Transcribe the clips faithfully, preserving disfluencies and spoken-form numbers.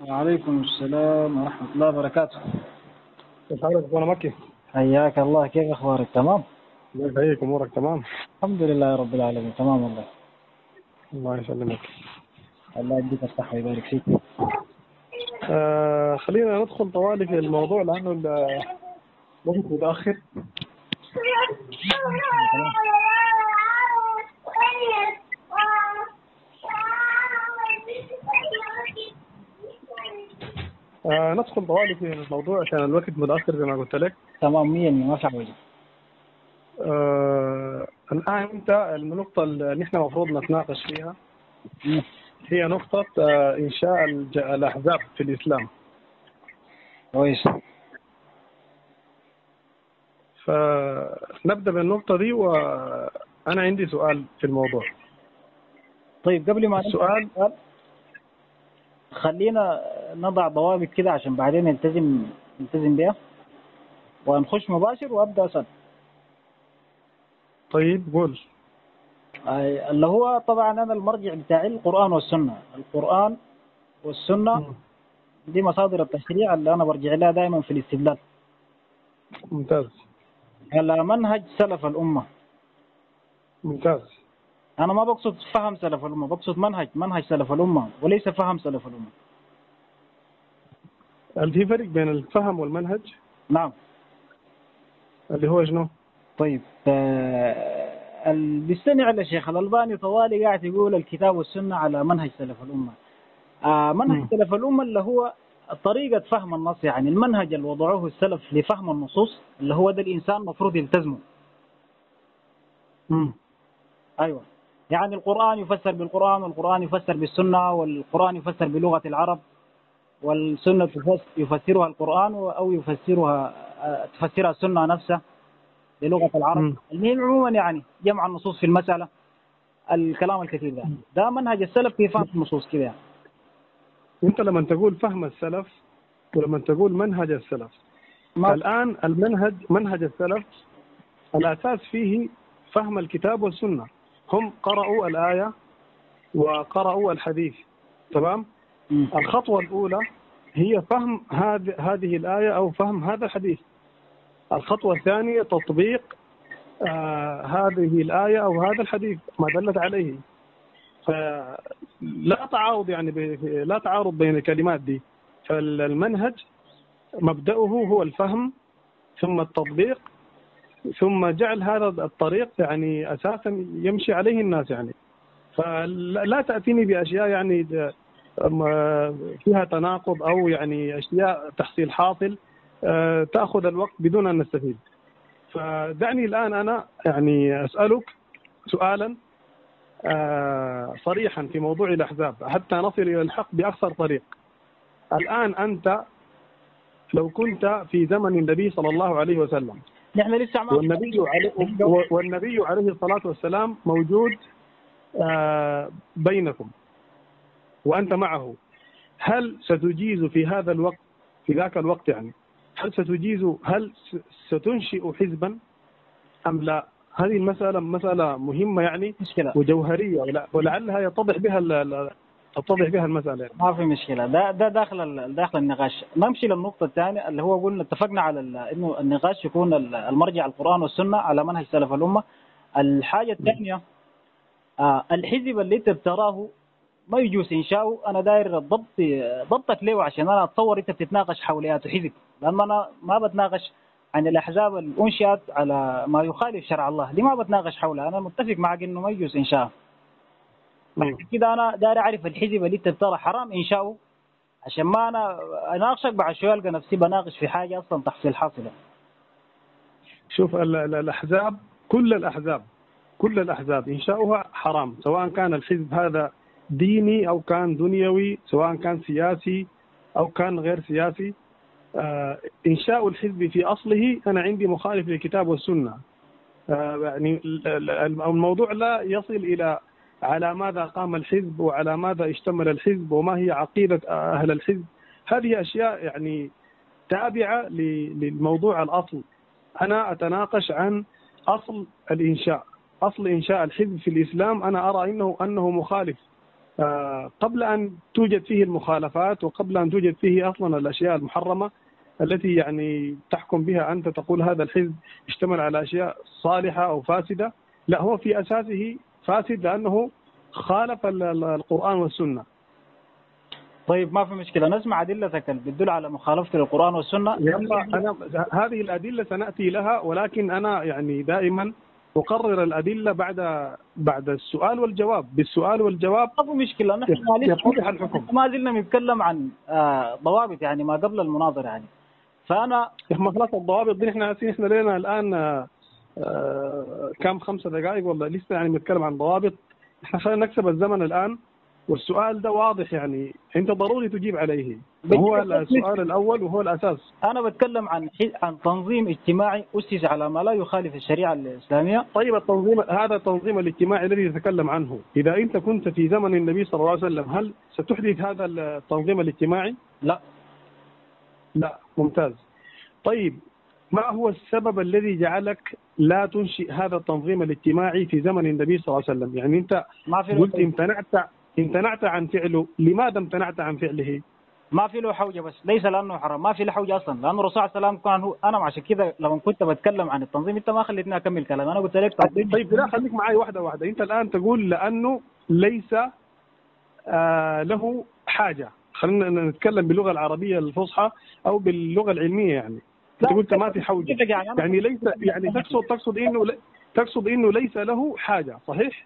وعليكم السلام ورحمة الله وبركاته. كيف حالك اخونا مكي؟ حياك الله، كيف أخبارك؟ تمام؟ الله يحييك، امورك تمام؟ الحمد لله رب العالمين، تمام والله. الله يسلمك. الله يديك الصحة ويبارك فيك. آه خلينا ندخل طوالي في الموضوع لانه الوقت متاخر. آه ندخل طوالي في الموضوع عشان الوقت متاخر زي ما قلت لك. تمام، مية مية، ما في حاجة. آه الان انت النقطه اللي نحن المفروض نتناقش فيها مم. هي نقطه آه انشاء الج- الاحزاب في الاسلام. كويس. فنبدا بالنقطه دي، وانا عندي سؤال في الموضوع. طيب، قبل ما نبدأ السؤال السؤال، خلينا نضع ضوابط كده عشان بعدين نلتزم نلتزم بها ونخش مباشر وأبدأ أسأل. طيب قول. آه، اللي هو طبعا أنا المرجع بتاعي القرآن والسنة. القرآن والسنة مم. دي مصادر التشريع اللي أنا برجع لها دائما في الاستدلال ممتاز على منهج سلف الأمة. ممتاز. أنا ما بقصد فهم سلف الأمة، بقصد منهج منهج سلف الأمة وليس فهم سلف الأمة. هل في فرق بين الفهم والمنهج؟ نعم. اللي هو شنو؟ طيب، آه، اللي بيستمع للشيخ الألباني طوالي قاعد يقول الكتاب والسنة على منهج سلف الأمة. آه، منهج مم. سلف الأمة اللي هو طريقة فهم النص، يعني المنهج اللي وضعوه السلف لفهم النصوص اللي هو ده الإنسان المفروض يلتزمه. مم. أيوة، يعني القرآن يفسر بالقرآن، والقرآن يفسر بالسنة، والقرآن يفسر بلغة العرب، والسنة تفس- يفسرها القرآن أو يفسرها آه، تفسرها السنة نفسها بلغة العرب. مم. المهم عموما يعني جمع النصوص في المسألة، الكلام الكثير ده ده منهج السلف في فهم النصوص كده يعني. انت لما تقول فهم السلف ولما تقول منهج السلف، ما الآن المنهج منهج السلف الأساس فيه فهم الكتاب والسنة. هم قرأوا الآية وقرأوا الحديث، تمام؟ مم. الخطوة الأولى هي فهم هذه هذه الآية أو فهم هذا الحديث. الخطوة الثانية تطبيق آه هذه الآية أو هذا الحديث ما دلت عليه. فلا تعارض يعني ب- لا تعارض بين الكلمات دي. فالمنهج مبدأه هو الفهم ثم التطبيق ثم جعل هذا الطريق يعني أساسا يمشي عليه الناس يعني. فلا لا تأتيني بأشياء يعني د- أم- فيها تناقض أو يعني أشياء تحصيل حاصل آه، تأخذ الوقت بدون أن نستفيد. فدعني الآن أنا يعني أسألك سؤالا آه، صريحا في موضوع الأحزاب حتى نصل إلى الحق بأقصر طريق. الآن أنت لو كنت في زمن النبي صلى الله عليه وسلم نحن لسه ما والنبي عليه والنبي عليه الصلاة والسلام موجود آه، بينكم وأنت معه، هل ستجيز في هذا الوقت في ذاك الوقت يعني هل ستجيز هل ستنشئ حزبا أم لا؟ هذه المسألة مسألة مهمة يعني مشكلة، وجوهرية ولع- ولعلها يتضح بها ال- ال- تتضح بها المسألة يعني. ما في مشكلة. ده ده داخل ال- داخل النقاش. نمشي للنقطة الثانية اللي هو قلنا اتفقنا على ال- إنه النقاش يكون ال- المرجع القرآن والسنة على منهج سلف الأمة. الحاجة الثانية، آه الحزب اللي أنت بتراه ما يجوز إنشاؤه. أنا داير الضبط ضبطك ليه عشان أنا أتصور أنت بتتناقش حوليات حزب، لأن أنا ما بتناقش عن الأحزاب اللي أنشئت على ما يخالف شرع الله، دي ما بتناقش حولها. أنا متفق معك إنه ما يجوز إنشاؤه. مم. كده أنا داير أعرف الحزب اللي أنت بترى حرام إنشاؤه عشان ما أنا أناقشك بعد شوية ألقى نفسي بناقش في حاجة أصلا تحصيل حاصلة. شوف ال- ال- الأحزاب كل الأحزاب كل الأحزاب إنشاؤها حرام، سواء كان الحزب هذا ديني أو كان دنيوي، سواء كان سياسي أو كان غير سياسي. آه، إنشاء الحزب في أصله أنا عندي مخالف للكتاب والسنة. آه، يعني ال- ال- الموضوع لا يصل إلى على ماذا قام الحزب وعلى ماذا اشتمل الحزب وما هي عقيدة أهل الحزب. هذه أشياء يعني تابعة ل- للموضوع الأصل. أنا أتناقش عن أصل الإنشاء. أصل إنشاء الحزب في الإسلام أنا أرى إنه أنه مخالف قبل أن توجد فيه المخالفات وقبل أن توجد فيه أصلا الأشياء المحرمة التي يعني تحكم بها أنت تقول هذا الحزب اشتمل على أشياء صالحة أو فاسدة، لا هو في أساسه فاسد لأنه خالف القرآن والسنة. طيب ما في مشكلة، نسمع أدلتك اللي بتدل على مخالفة القرآن والسنة. يلا أنا هذه الأدلة سنأتي لها، ولكن أنا يعني دائما أقرر الأدلة بعد بعد السؤال والجواب، بالسؤال والجواب ما في مشكلة، نحن يتضح الحكم. ما زلنا نتكلم عن آه ضوابط يعني ما قبل المناظرة يعني. فأنا احنا خلاص الضوابط دي احنا احنا لنا الآن آه كم خمسة دقائق والله لسه يعني بنتكلم عن ضوابط. احنا خلينا نكسب الزمن الآن، والسؤال ده واضح يعني أنت ضروري تجيب عليه، وهو السؤال الأول وهو الأساس. أنا بتكلم عن عن تنظيم اجتماعي أسس على ما لا يخالف الشريعة الإسلامية. طيب التنظيم هذا التنظيم الاجتماعي الذي تتكلم عنه، إذا أنت كنت في زمن النبي صلى الله عليه وسلم هل ستحدث هذا التنظيم الاجتماعي؟ لا. لا، ممتاز. طيب ما هو السبب الذي جعلك لا تنشئ هذا التنظيم الاجتماعي في زمن النبي صلى الله عليه وسلم؟ يعني أنت ما في قلت امتنعت امتنعت عن فعله، لماذا امتنعت عن فعله؟ ما في له حوجه، بس ليس لانه حرام، ما في له حوجه اصلا، لانه الرسول صلى الله عليه وسلم كان هو. انا عشان كذا لما كنت بتكلم عن التنظيم انت ما خليتني اكمل كلام، انا قلت لك طيب, طيب لا خليك معي واحده واحده. انت الان تقول لانه ليس آه له حاجه، خلينا نتكلم باللغه العربيه الفصحى او باللغه العلميه يعني. انت قلت ما في حوجه، يعني, يعني ليس يعني تقصد تقصد انه تقصد انه ليس له حاجه، صحيح؟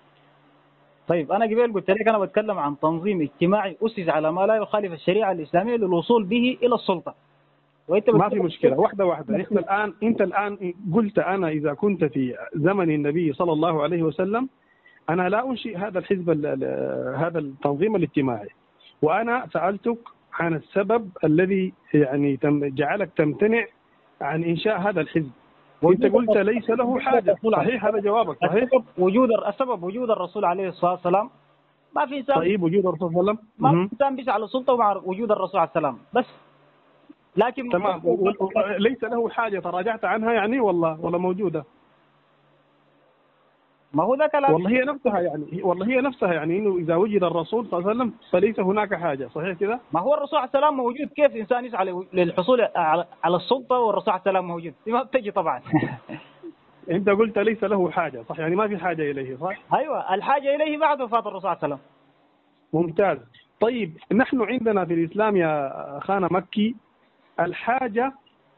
طيب أنا قبل قلت لك أنا بتكلم عن تنظيم اجتماعي أسس على ما لا يخالف الشريعة الإسلامية للوصول به إلى السلطة. وأنت ما في مشكلة، واحدة واحدة. إحنا الآن أنت الآن قلت أنا إذا كنت في زمن النبي صلى الله عليه وسلم أنا لا أنشئ هذا الحزب هذا التنظيم الاجتماعي، وأنا سألتك عن السبب الذي يعني جعلك تمتنع عن إنشاء هذا الحزب. انت قلت ليس له حاجه، صحيح؟ هذا جوابك صحيح؟ السبب وجود السبب وجود الرسول عليه الصلاه والسلام. ما في انسان طيب وجود الرسول صلى الله عليه وسلم ما في انسان بيسعى للسلطه مع وجود الرسول عليه السلام بس. لكن تمام، ليس له حاجه تراجعت عنها يعني والله ولا موجوده؟ ما هو ذا كلام. والله هي نفسها يعني والله هي نفسها يعني انه اذا وجد الرسول صلى الله عليه وسلم فليس هناك حاجه، صحيح كذا؟ ما هو الرسول عليه السلام موجود، كيف انسان يسعى للحصول على السلطه والرسول عليه السلام موجود؟ دي ما بتجي طبعا. انت قلت ليس له حاجه، صح؟ يعني ما في حاجه اليه، صح؟ ايوه، الحاجه اليه بعد وفاه الرسول عليه السلام. ممتاز. طيب نحن عندنا في الاسلام يا اخانا مكي الحاجه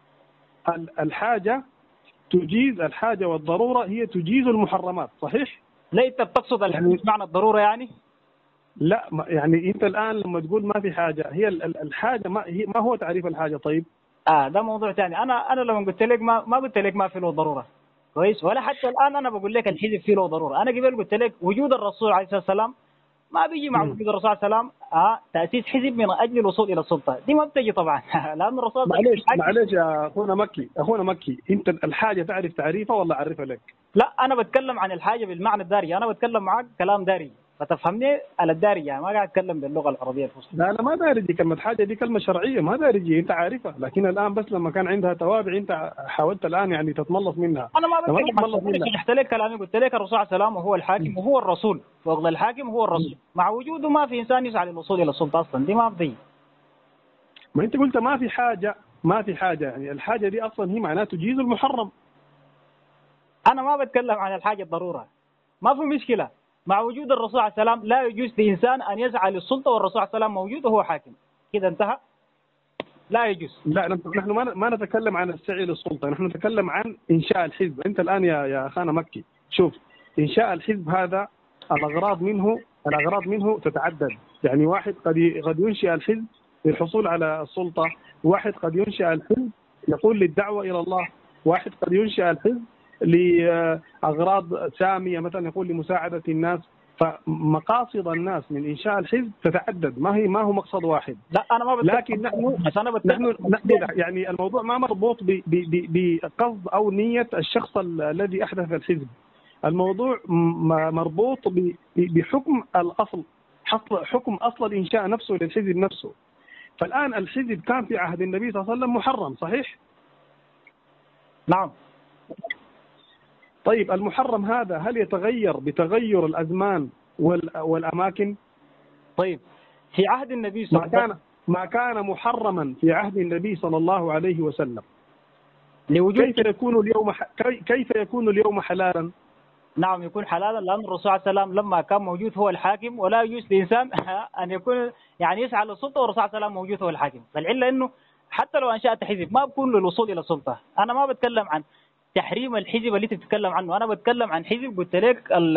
الحاجه تجيز الحاجه والضروره هي تجيز المحرمات، صحيح؟ لا انت بتقصد يعني معنى الضروره يعني؟ لا يعني انت الان لما تقول ما في حاجه، هي الحاجه ما هي ما هو تعريف الحاجه؟ طيب اه ده موضوع ثاني. انا انا لما قلت لك ما ما قلت لك ما في له ضروره كويس، ولا حتى الان انا بقول لك الحزب فيه له ضروره. انا قبل قلت لك وجود الرسول عليه الصلاه والسلام ما بيجي مع وجود الرسول عليه السلام اه تاسيس حزب من اجل الوصول الى السلطه، دي ما بتجي طبعا. لان الرسول معلش معلش يا اخونا مكي اخونا مكي انت الحاجه تعرف تعريفها ولا اعرفها لك؟ لا انا بتكلم عن الحاجه بالمعنى الدارجي، انا بتكلم معك كلام دارجي فتفهمني على الدارجي، يعني ما قاعد اتكلم باللغه العربيه الفصحى. لا انا ما دارجي، كلمه حاجه دي كلمه شرعيه ما دارجي، انت عارفها، لكن الان بس لما كان عندها توابع انت حاولت الان يعني تتملص منها. انا ما بتكلم منها، شرحت لك كلامي، قلت لك الرسول عليه السلام وهو الحاكم وهو الرسول، فوق الحاكم هو الرسول، مع وجوده ما في انسان يسعى للوصول الى السلطه اصلا، دي ما بتجي. ما انت قلت ما في حاجه ما في حاجه، يعني الحاجه دي اصلا هي معناها تجيز المحرم. انا ما بتكلم عن الحاجه الضروره، ما في مشكله، مع وجود الرسول عليه السلام لا يجوز لإنسان أن يسعى للسلطة والرسول عليه السلام موجود وهو حاكم، كده انتهى، لا يجوز. لا نحن ما ما نتكلم عن السعي للسلطة، نحن نتكلم عن إنشاء الحزب. أنت الآن يا يا أخانا مكي شوف، إنشاء الحزب هذا الأغراض منه الأغراض منه تتعدد، يعني واحد قد قد ينشئ الحزب للحصول على السلطة، واحد قد ينشئ الحزب يقول للدعوة إلى الله، واحد قد ينشئ الحزب لأغراض سامية مثلا يقول لمساعدة الناس. فمقاصد الناس من إنشاء الحزب تتعدد، ما هي ما هو مقصد واحد. لا أنا ما بتكلم، لكن نحن نحن يعني الموضوع ما مربوط بقصد أو نية الشخص الذي أحدث الحزب، الموضوع مربوط بحكم الأصل، حكم أصل الإنشاء نفسه للحزب نفسه. فالآن الحزب كان في عهد النبي صلى الله عليه وسلم محرم، صحيح؟ نعم. طيب المحرم هذا هل يتغير بتغير الأزمان والأماكن؟ طيب في عهد النبي صلى ما الله عليه كان ما كان محرما في عهد النبي صلى الله عليه وسلم وسلم لوجود كيف يكون اليوم ح... كي- كيف يكون اليوم حلالا؟ نعم يكون حلالا، لأن الرسول صلى الله عليه وسلم لما كان موجود هو الحاكم، ولا يجوز لإنسان أن يكون يعني يسعى للسلطة والرسول صلى الله عليه وسلم موجود هو الحاكم. فالعلة إنه حتى لو أنشأت حزب ما بكون للوصول إلى السلطة. أنا ما بتكلم عن تحريم الحزب اللي تتكلم عنه، أنا بتكلم عن حزب قلت لك ال-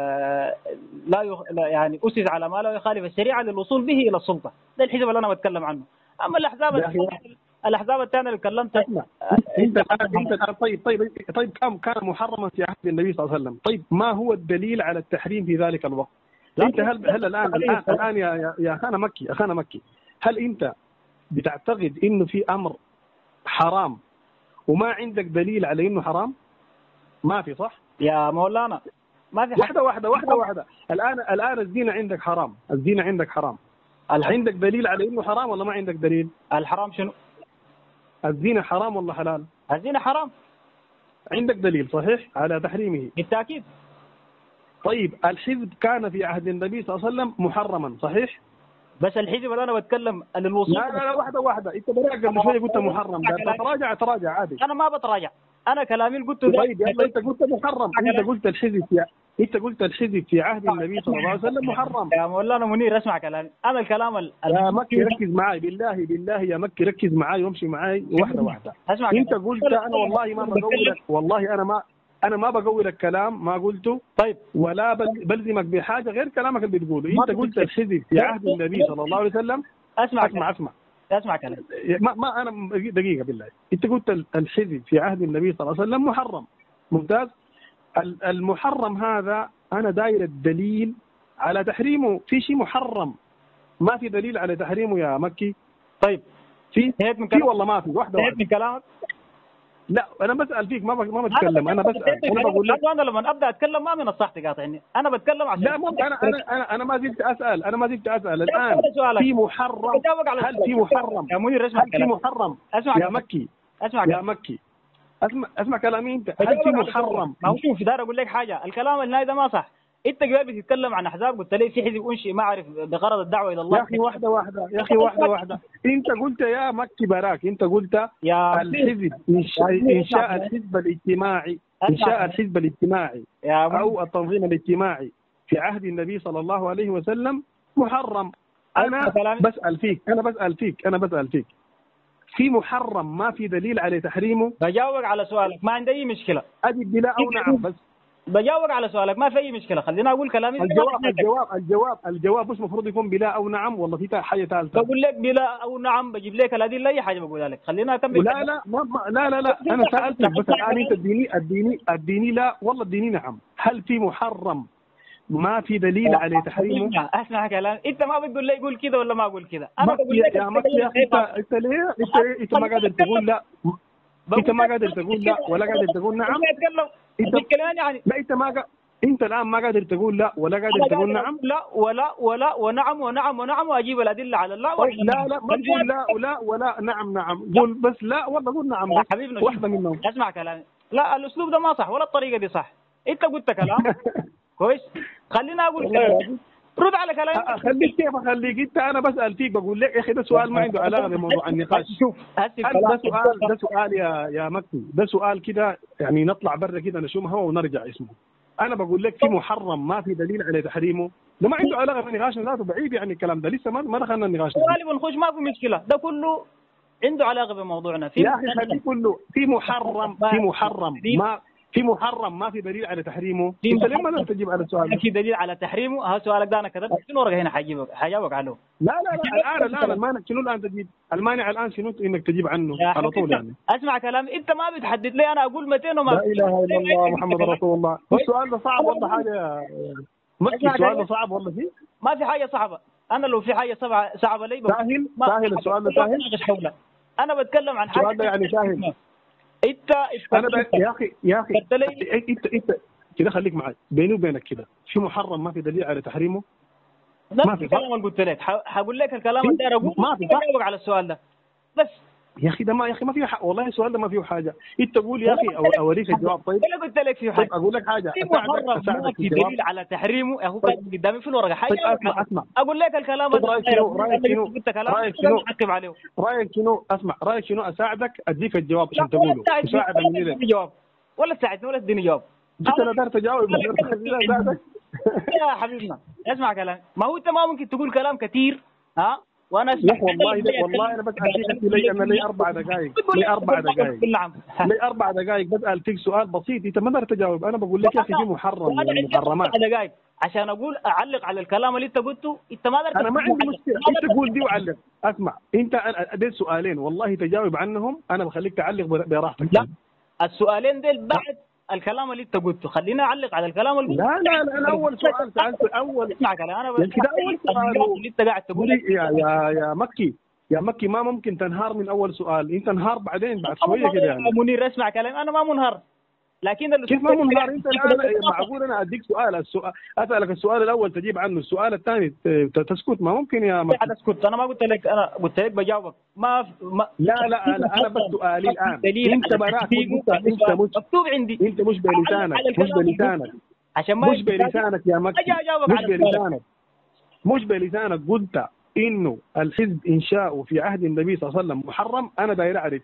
لا يخ... لا يعني أسس على ما لا يخالف الشريعة للوصول به إلى السلطة، ده الحزب اللي أنا بتكلم عنه. أما الأحزاب يا أخي الأحزاب الثانية اللي تكلمت اسمع، انت الان انت الان طيب طيب طيب كان كان محرما في عهد النبي صلى الله عليه وسلم، طيب ما هو الدليل على التحريم في ذلك الوقت؟ انت هل هل الان الان الان يا يا- يا اخانا مكي اخانا مكي هل انت بتعتقد انه في امر حرام وما عندك دليل على انه حرام؟ ما في، صح؟ يا مولانا ما في حاجة. واحده واحده واحده واحده الان الان الزنا عندك حرام، الزنا عندك حرام، الح- عندك دليل على انه حرام ولا ما عندك دليل؟ الحرام شنو؟ الزنا حرام ولا حلال؟ الزنا حرام عندك دليل صحيح على تحريمه. بالتأكيد. طيب الحزب كان في عهد النبي صلى الله عليه وسلم محرما صحيح؟ بس الحزب اللي انا بتكلم عن الوصول، لا لا لا واحده واحده، انت براك قبل شويه قلت محرم، ده تراجع تراجع عادي. انا ما بتراجع، انا كلامي اللي قلته ده. طيب يلا انت قلت محرم، انت قلت الحزب في انت قلت الحزب في عهد النبي صلى الله عليه وسلم محرم. يا مولانا منير اسمع كلامي، انا الكلام ال... يا مكي ركز معي بالله بالله يا مكي ركز معي وامشي معي واحده واحده. اسمع انت كلامي. قلت انا والله ما بقولك، والله انا ما انا ما بقولك كلام ما قلته طيب ولا بل- بلزمك بحاجه غير كلامك اللي بتقوله. انت قلت الحزب في عهد النبي صلى الله عليه وسلم. اسمع اسمع اسمع اسمع كلامي. ما, ما انا دقيقه بالله، انت قلت الحزب في عهد النبي صلى الله عليه وسلم محرم، ممتاز. ال- المحرم هذا انا داير الدليل على تحريمه، في شيء محرم ما في دليل على تحريمه يا مكي؟ طيب في انتهيت من في كلامك؟ والله ما في، واحده انتهيت واحده. من كلامك؟ لا انا بسال فيك، ما ب- ما بتكلم، انا بسال انا بقول لك. انا لما ابدا اتكلم ما من الصح تقاطعني، انا بتكلم عشان لا ما انا انا انا انا ما زلت اسال، انا ما زلت اسال الان هذا سؤالك. في محرم، بجاوبك على هل في سؤالك. محرم؟ يا منير اسمع هل في كلامي. محرم اسمع يا كلامي. مكي؟ اسمع يا كلامي. مكي اسمع اسمع كلامي انت، هل في بجاوبك على محرم؟ سؤالك. ما هو شوف داير اقول لك حاجه، الكلام النهائي ده ما صح. انت قبل بتتكلم عن احزاب، قلت لي في حزب انشئ ما اعرف بغرض الدعوه الى الله. يا اخي واحده واحده يا اخي واحده واحده، انت قلت يا مكي براك، انت قلت يا الحزب انشاء انشاء الحزب الاجتماعي، انشاء الحزب الاجتماعي يا او التنظيم الاجتماعي في عهد النبي صلى الله عليه وسلم محرم. انا بسال فيك انا بسال فيك انا بسال فيك في محرم ما في دليل على تحريمه؟ بجاوبك على سؤالك، ما عندي اي مشكله. اجب بلا او نعم بس. بجاوبك على سؤالك ما في اي مشكله، خليني اقول كلامي. الجواب الجواب الجواب الجواب مش المفروض يكون بلا او نعم ولا في حاجه ثالثه؟ بقول لك بلا او نعم، بجيب لك الادله، اي حاجه بقولها لك. خلينا اكمل. لا لا ما ما لا لا لا انا سالتك بس الان انت اديني اديني اديني لا والله اديني نعم. هل في محرم ما في دليل على تحريمه؟ اسمع كلام، انت ما بتقول لي قول كذا ولا ما اقول كذا. انا مكي بقول لك يا مكي يا اخي، انت انت ليه انت انت ما قادر تقول لا؟ انت ما قادر تقول لا ولا قادر تقول نعم؟ اتكلم انت اتكلم يعني. لا انت ما قا... انت الان ما قادر تقول لا ولا قادر تقول نعم؟ لا ولا ولا ونعم ونعم ونعم، واجيب الادله على لا طيب لا لا ما تقول لا ولا ولا نعم نعم، قول بس لا والله قول نعم يا بس حبيبنا واحده منهم. اسمع كلامي. لا الاسلوب ده ما صح ولا الطريقه دي صح. انت قلت كلام كويس، خلينا اقول كلام. رد على كلامي. اخليك كيف اخليك؟ انت انا بسال فيك بقول لك يا اخي ده سؤال ما عنده علاقه بموضوع النقاش. شوف هسه هل ده سؤال ده سؤال يا يا مكي، ده سؤال كده يعني نطلع برا كده نشم هوا ونرجع اسمه. انا بقول لك في محرم ما في دليل على تحريمه، ده ما عنده علاقه بنقاشنا ذاته، بعيد يعني الكلام ده لسه ما ما دخلنا النقاش. غالبا نخش ما في مشكله، ده كله عنده علاقه بموضوعنا. في يا اخي خليه كله في محرم في محرم ما في محرم ما في دليل على تحريمه. انت ليه ما تجيب على السؤال ده؟ في دليل على تحريمه. ها سؤالك ده انا كتبت شنو ورقه هنا حجيبك حجاوبك عليه. لا لا لا الان الان المانع شنو الان تجيب؟ المانع الان شنو انك تجيب عنه على طول يعني؟ اسمع كلام، انت ما بتحدد لي انا اقول مئتين وما لا اله الا الله محمد رسول الله. السؤال ده صعب ولا حاجه مكي؟ السؤال ده صعب ولا فيه؟ ما في حاجه صعبه. انا لو في حاجه صعبه صعبه لي سهل سهل السؤال ده سهل. انا بتكلم عن حاجه السؤال ده يعني سهل. انت انا ب... يا اخي يا اخي انت انت كده خليك معي بيني وبينك كده، في محرم ما في دليل على تحريمه؟ ما في. الكلام اللي قلت لك حقول لك الكلام اللي داير اقول ما في جاوبك على السؤال ده بس. يا اخي ده ما يا اخي ما فيه حق والله، السؤال ده ما فيه حاجه. انت تقول يا اخي أو اوريك الجواب. طيب انا قلت لك في طيب حاجه اقول لك حاجه في اساعدك محرم ما اساعدك في في الجواب. دليل على تحريمه يا اخو، طيب كاتب قدامي في الورقه حاجه طيب اسمع اسمع اقول لك الكلام طيب هذا رايك شنو؟ رايك انا شنو؟ قلت كلام رايك شنو؟ احكم عليه. رايك شنو؟ اسمع رايك شنو؟ اساعدك اديك الجواب لا عشان ولا تقوله تساعدني مساعده ولا مني لك. تديني جواب، ولا تساعدني ولا تديني جواب. انت لا دار تجاوب لا دار اساعدك. يا حبيبنا اسمع كلام، ما هو انت ما ممكن تقول كلام كثير ها وانا اسمع. يا اخي والله ده والله انا بس اديك لي انا لي اربع دقائق لي اربع دقائق نعم لي اربع دقائق بسال فيك سؤال بسيط انت ما تقدر تجاوب. انا بقول لك يا اخي في محرم من المحرمات. دقائق عشان اقول اعلق على الكلام اللي انت قلته، انت ما انا ما عندي مشكله انت تقول دي وعلق. اسمع انت اديت سؤالين والله تجاوب عنهم انا بخليك تعلق براحتك. لا السؤالين ديل بعد الكلام اللي انت قلته، خلينا اعلق على الكلام اللي لا لا لا انا اول سؤال سالته اول. اسمع كلام انا يعني كده اول سؤال اللي انت قاعد تقول يا يا يا مكي يا مكي ما ممكن تنهار من اول سؤال. انت انهار بعدين بعد شويه كده يعني. منير اسمع كلام انا ما منهار، لكن كيف ما منهار انت الان؟ معقول انا اديك سؤال السؤال اسالك السؤال الاول تجيب عنه السؤال الثاني تسكت؟ ما ممكن يا مكي. لا تسكت، انا ما قلت لك، انا قلت لك بجاوبك ما, ما لا لا انا انا بس سؤالي الان انت براك انت انت مش مكتوب عندي انت مش بلسانك مش بلسانك عشان ما مش بلسانك يا مكي مش بلسانك مش بلسانك قلت انه الحزب انشاؤه في عهد النبي صلى الله عليه وسلم محرم. انا داير اعرف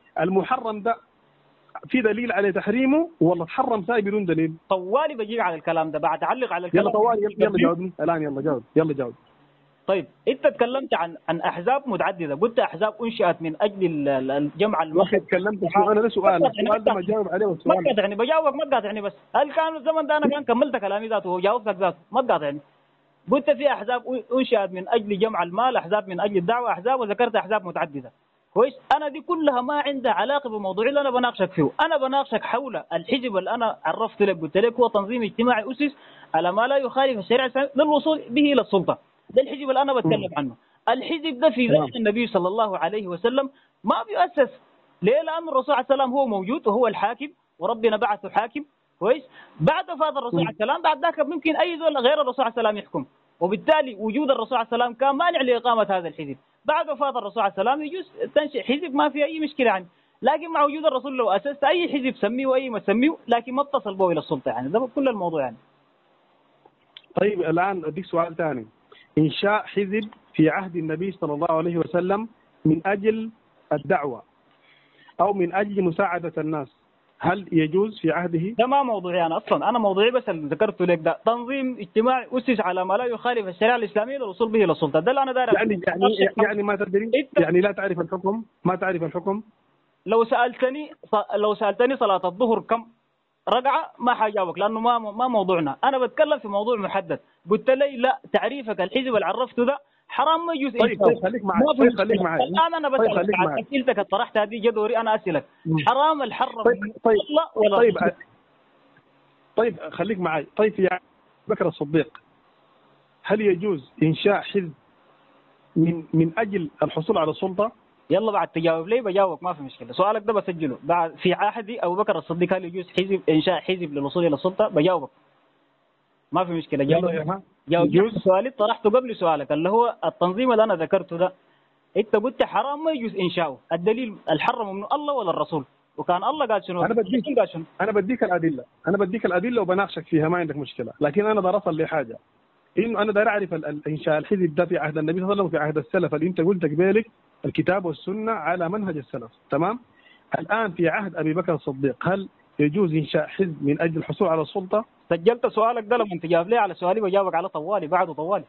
المحرم ده في دليل على تحريمه ولا تحرم ساي بدون دليل؟ طوالي بجيك على الكلام ده بعد اعلق على الكلام. يلا طوالي يلا, يلا جاوبني الان يلا جاوب يلا جاوب. طيب انت تكلمت عن عن احزاب متعدده، قلت احزاب انشئت من اجل الجمع المصري. تكلمت شو انا ده سؤال السؤال ده ما جاوب عليه والسؤال ما تقاطعني بجاوبك ما تقاطعني بس هل كان الزمن ده انا كان كملت كلامي ذاته وجاوبتك ذاته ما تقاطعني. قلت في احزاب انشئت من اجل جمع المال، احزاب من اجل الدعوه، احزاب وذكرت احزاب متعدده. كويس؟ انا دي كلها ما عندها علاقه بالموضوع اللي انا بناقشك فيه، انا بناقشك حول الحزب اللي انا عرفت لك قلت لك هو تنظيم اجتماعي اسس على ما لا يخالف الشريعه للوصول به الى السلطه. ده الحزب اللي انا بتكلم عنه. الحزب ده في زمن النبي صلى الله عليه وسلم ما بيؤسس. ليه؟ لأن الرسول عليه السلام هو موجود وهو الحاكم وربنا بعثه حاكم. كويس؟ بعد وفاة الرسول عليه السلام بعد ذاك ممكن أي زول غير الرسول عليه السلام يحكم، وبالتالي وجود الرسول عليه السلام كان مانع لإقامة هذا الحزب. بعد وفاة الرسول عليه السلام يجوز تنشئ حزب ما في أي مشكلة يعني، لكن مع وجود الرسول لو أسست أي حزب سميه وأي ما تسميه لكن ما اتصل به إلى السلطة يعني. ده كل الموضوع يعني. طيب الآن أديك سؤال ثاني. إنشاء حزب في عهد النبي صلى الله عليه وسلم من أجل الدعوة أو من أجل مساعدة الناس هل يجوز في عهده؟ ده ما موضوعي أنا أصلا، أنا موضوعي بس اللي ذكرته لك ده تنظيم اجتماعي أسس على ما لا يخالف الشريعة الإسلامية للوصول به إلى السلطة. ده اللي أنا داير يعني يعني يعني ما تدري يعني لا تعرف الحكم ما تعرف الحكم. لو سألتني لو سألتني صلاة الظهر كم رقعة ما حجاوبك لأنه ما ما موضوعنا. أنا بتكلم في موضوع محدد. قلت لي لا تعريفك الحزب اللي عرفته ده حرام ما يجوز. طيب طيب خليك معي طيب خليك معي الآن أنا بسألك طيب عن أسئلتك اللي طرحتها دي جدوري أنا أسألك حرام الحرم طيب طيب ولا طيب طيب خليك معي. طيب يا بكر الصديق هل يجوز إنشاء حزب من من أجل الحصول على السلطة؟ يلا بعد تجاوب لي بجاوبك ما في مشكلة. سؤالك ده بسجله بعد في عهدي أبو بكر الصديق هل يجوز حزب إنشاء حزب للوصول إلى السلطة بجاوبك ما في مشكلة. جاوب جاوب سؤالي طرحته قبل سؤالك اللي هو التنظيم اللي أنا ذكرته ده أنت قلت حرام ما يجوز إنشاؤه. الدليل الحرم من الله ولا الرسول؟ وكان الله قال شنو؟ أنا بديك قال شنو؟ أنا بديك الأدلة أنا بديك الأدلة وبناقشك فيها ما عندك مشكلة. لكن أنا بدي أصل لحاجة إنه أنا داير أعرف إنشاء الحزب ده في عهد النبي صلى الله عليه وسلم وفي عهد السلف اللي أنت قلت قبلك الكتاب والسنة على منهج السلف تمام. الآن في عهد أبي بكر الصديق هل يجوز إنشاء حزب من أجل الحصول على السلطة؟ سجلت سؤالك ده لما تجاوب لي على سؤالي بجاوبك على طوالي بعده طوالي.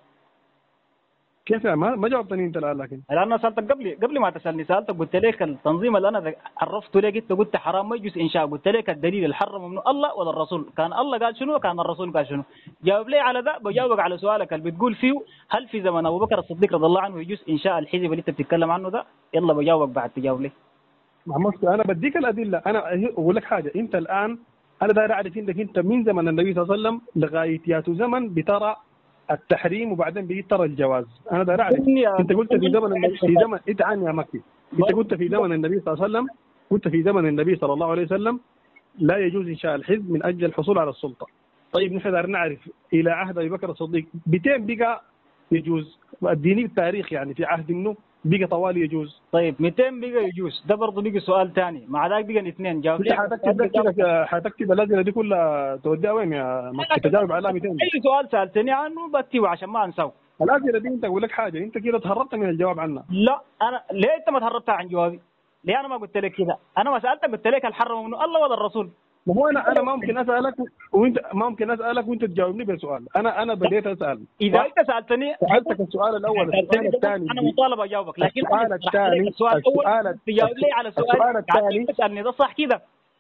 كيف يعني ما ما جاوبتني أنت الآن؟ لكن الآن أنا سألتك قبل قبل ما تسألني سألتك قلت لك التنظيم اللي أنا عرفته لك أنت قلت حرام ما يجوز إنشاء. قلت لك الدليل الحرم من الله ولا الرسول؟ كان الله قال شنو وكان الرسول قال شنو؟ جاوب لي على ذا بجاوبك على سؤالك اللي بتقول فيه هل في زمن أبو بكر الصديق رضي الله عنه يجوز إنشاء الحزب اللي أنت بتتكلم عنه ده؟ يلا بجاوبك بعد تجاوب لي. أنا بديك الأدلة. أنا أقول لك حاجة أنت الآن أنا داير أعرف إنك أنت من زمن النبي صلى الله عليه وسلم لغاية ياتو زمن بترى التحريم وبعدين بيترى الجواز. أنا داير أعرف أنت قلت في زمن النبي في زمن أنت عن يا مكي أنت قلت في زمن النبي صلى الله عليه وسلم قلت في زمن النبي صلى الله عليه وسلم لا يجوز إنشاء الحزب من أجل الحصول على السلطة. طيب نحن داير نعرف إلى عهد أبي بكر الصديق بتين بقى يجوز. اديني التاريخ يعني في عهد منه بقى طوالي يجوز. طيب مئتين بقى يجوز، ده برضه بقى سؤال ثاني، مع ذاك بقى اثنين جاوب انت لي. حتكتب ده كده، حتكتب الاسئله دي كلها توديها وين يا مكي؟ تجاوب على مئتين. اي سؤال سالتني عنه بكتبه عشان ما انساه. الاسئله دي انت اقول لك حاجه، انت كده تهربت من الجواب عنها. لا انا ليه انت ما تهربت عن جوابي؟ ليه انا ما قلت لك كده؟ انا ما سالتك، قلت لك هل حرموا منه الله ولا الرسول؟ ما هو انا انا ما ممكن اسالك وانت ما ممكن اسالك وانت تجاوبني بسؤال. انا انا بديت اسال. اذا انت سالتني سالتك السؤال الاول، السؤال الثاني انا مطالب اجاوبك، لكن السؤال الثاني السؤال الاول تجاوب لي على سؤال السؤال الثاني تسالني، ده صح كده؟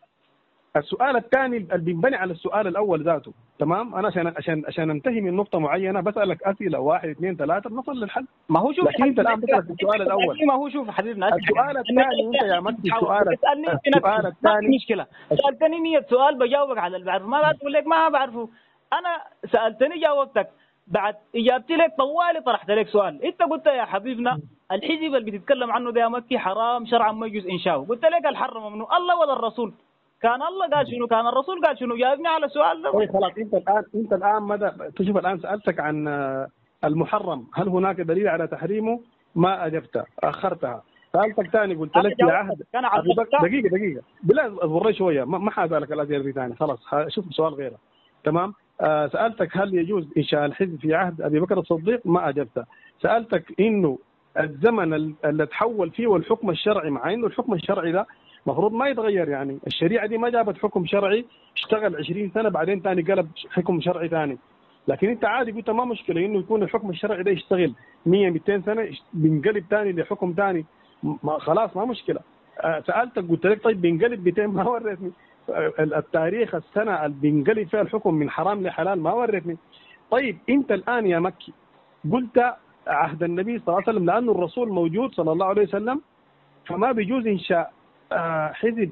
السؤال الثاني اللي بينبني على السؤال الاول ذاته، تمام؟ انا عشان عشان عشان انتهي من نقطه معينه بسالك اسئله واحد اثنين ثلاثه نصل للحل. ما هو شوف، لكن انت الان بتسال السؤال الاول. ما هو شوف حبيبنا، السؤال الثاني انت يا مكي السؤال السؤال الثاني مشكله، سالتني مية سؤال بجاوبك على اللي بعرفه، ما بعرف اقول لك ما بعرفه. انا سالتني جاوبتك، بعد اجابتي لك طوالي طرحت لك سؤال، انت قلت يا حبيبنا الحزب اللي بتتكلم عنه ده يا مكي حرام شرعا ما يجوز انشاؤه، قلت لك الحرم منه الله ولا الرسول؟ كان الله قال شنو؟ كان الرسول قال شنو؟ جاوبني على السؤال ده. طيب خلاص، انت الان انت الان ماذا تشوف؟ الان سالتك عن المحرم، هل هناك دليل على تحريمه؟ ما اجبت، اخرتها. سالتك ثاني قلت لك في عهد ابي بكر. دقيقه دقيقه بالله اصبر شويه، ما حاسالك الاسئله دي ثاني، خلاص شوف سؤال غيره. تمام. آه سالتك هل يجوز انشاء الحزب في عهد ابي بكر الصديق؟ ما اجبت. سالتك انه الزمن اللي تحول فيه والحكم الشرعي، مع انه الحكم الشرعي ده المفروض ما يتغير، يعني الشريعه دي ما جابت حكم شرعي اشتغل عشرين سنه بعدين ثاني قلب حكم شرعي ثاني، لكن انت عادي قلت ما مشكله انه يكون الحكم الشرعي ده يشتغل مية مئتين سنه بينقلب ثاني لحكم ثاني، ما خلاص ما مشكله. آه سالتك قلت لك طيب بينقلب مئتين، ما وريتني التاريخ السنه اللي بينقلب فيها الحكم من حرام لحلال، ما وريتني. طيب انت الان يا مكي قلت عهد النبي صلى الله عليه وسلم لانه الرسول موجود صلى الله عليه وسلم فما بيجوز انشاء حزب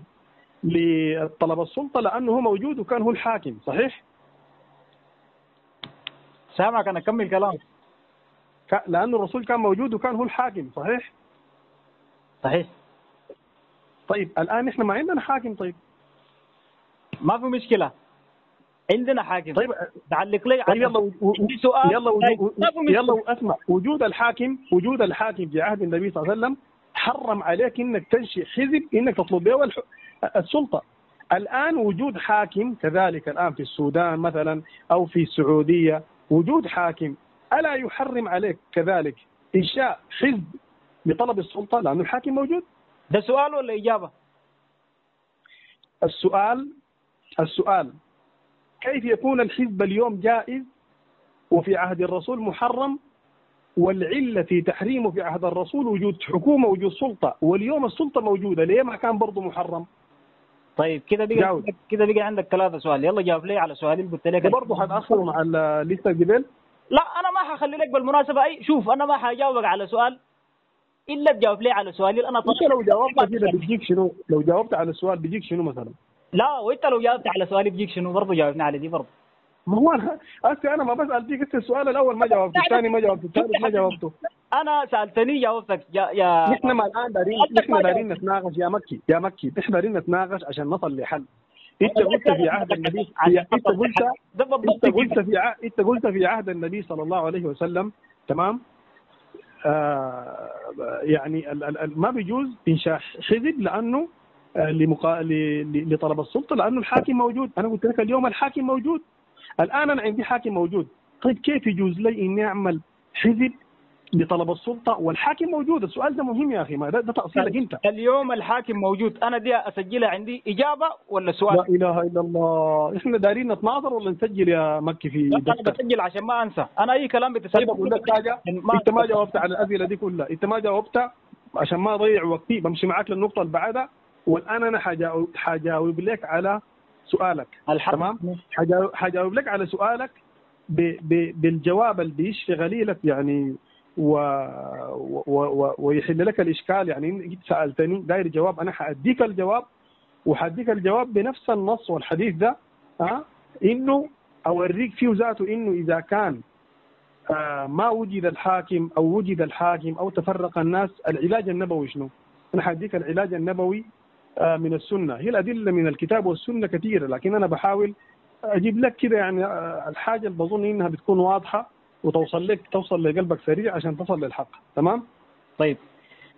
لطلب السلطه لانه هو موجود وكان هو الحاكم، صحيح؟ سامعك انا اكمل كلام. لانه الرسول كان موجود وكان هو الحاكم، صحيح؟ صحيح. طيب الان احنا ما عندنا حاكم. طيب ما في مشكله، عندنا حاكم. طيب تعلق لي طيب يلا و... و... سؤال. يلا و... يلا اسمع، وجود الحاكم وجود الحاكم في عهد النبي صلى الله عليه وسلم حرم عليك انك تنشئ حزب انك تطلب به الح... السلطه. الان وجود حاكم كذلك الان في السودان مثلا او في السعوديه وجود حاكم الا يحرم عليك كذلك انشاء حزب لطلب السلطه لانه الحاكم موجود؟ ده سؤال ولا اجابه؟ السؤال السؤال كيف يكون الحزب اليوم جائز وفي عهد الرسول محرم، والعلة في تحريمه في عهد الرسول وجود حكومة وجود سلطة، واليوم السلطة موجودة، ليه ما كان برضه محرم؟ طيب كده بقى كده بقى عندك ثلاثة سؤال، يلا جاوب لي على سؤالي اللي قلت لك. برضه حتأخروا مع الليستة الجبال؟ لا أنا ما حخلي لك بالمناسبة أي شوف، أنا ما حجاوبك على سؤال إلا تجاوب لي على سؤالي. أنا طبعا أنت لو جاوبت كده بيجيك شنو؟ لو جاوبت على السؤال بيجيك شنو مثلا؟ لا وأنت لو جاوبت على سؤالي بيجيك شنو برضه؟ جاوبنا على دي برضه. ما هو انا أسي انا ما بسال فيك السؤال الاول ما جاوبته، الثاني ما جاوبته، الثالث ما جاوبته. انا سالتني جاوبتك يا يا نحن ما الان دارين نحن دارين نتناقش يا مكي يا مكي نحن دارين نتناقش عشان نصل لحل. انت قلت في عهد النبي انت قلت انت قلت في ع... انت قلت في عهد النبي صلى الله عليه وسلم، تمام؟ آه يعني ال... ال... ما بيجوز انشاء حزب لانه آه لمقا... ل... لطلب السلطه لانه الحاكم موجود. انا قلت لك اليوم الحاكم موجود، الآن أنا عندي حاكم موجود. طيب كيف يجوز لي إني أعمل حزب لطلب السلطة والحاكم موجود؟ السؤال ده مهم يا أخي، ما ده, ده تأصيلك أنت. اليوم الحاكم موجود، أنا دي أسجلها عندي إجابة ولا سؤال؟ لا إله إلا الله، إحنا دارين نتناظر ولا نسجل يا مكي في دفتر؟ أنا بسجل عشان ما أنسى، أنا أي كلام بتسجل. طيب أقول لك حاجة، أنت ما جاوبت على الأسئلة دي كلها، أنت ما جاوبت عشان ما أضيع وقتي بمشي معاك للنقطة اللي بعدها، والآن أنا حجاوب حجاوب لك على سؤالك. تمام؟ حجاوب لك على سؤالك ب ب بالجواب اللي بيشفي غليلك يعني و و و ويحل لك الاشكال. يعني انت سالتني داير جواب، انا حاديك الجواب وحاديك الجواب بنفس النص والحديث ده، ها أه؟ انه اوريك فيه ذاته انه اذا كان آه ما وجد الحاكم او وجد الحاكم او تفرق الناس، العلاج النبوي شنو؟ انا حاديك العلاج النبوي من السنة. هي الأدلة من الكتاب والسنة كثيرة، لكن أنا بحاول أجيب لك كده يعني الحاجة اللي بظن إنها بتكون واضحة وتوصل لك توصل لقلبك سريع عشان تصل للحق. تمام؟ طيب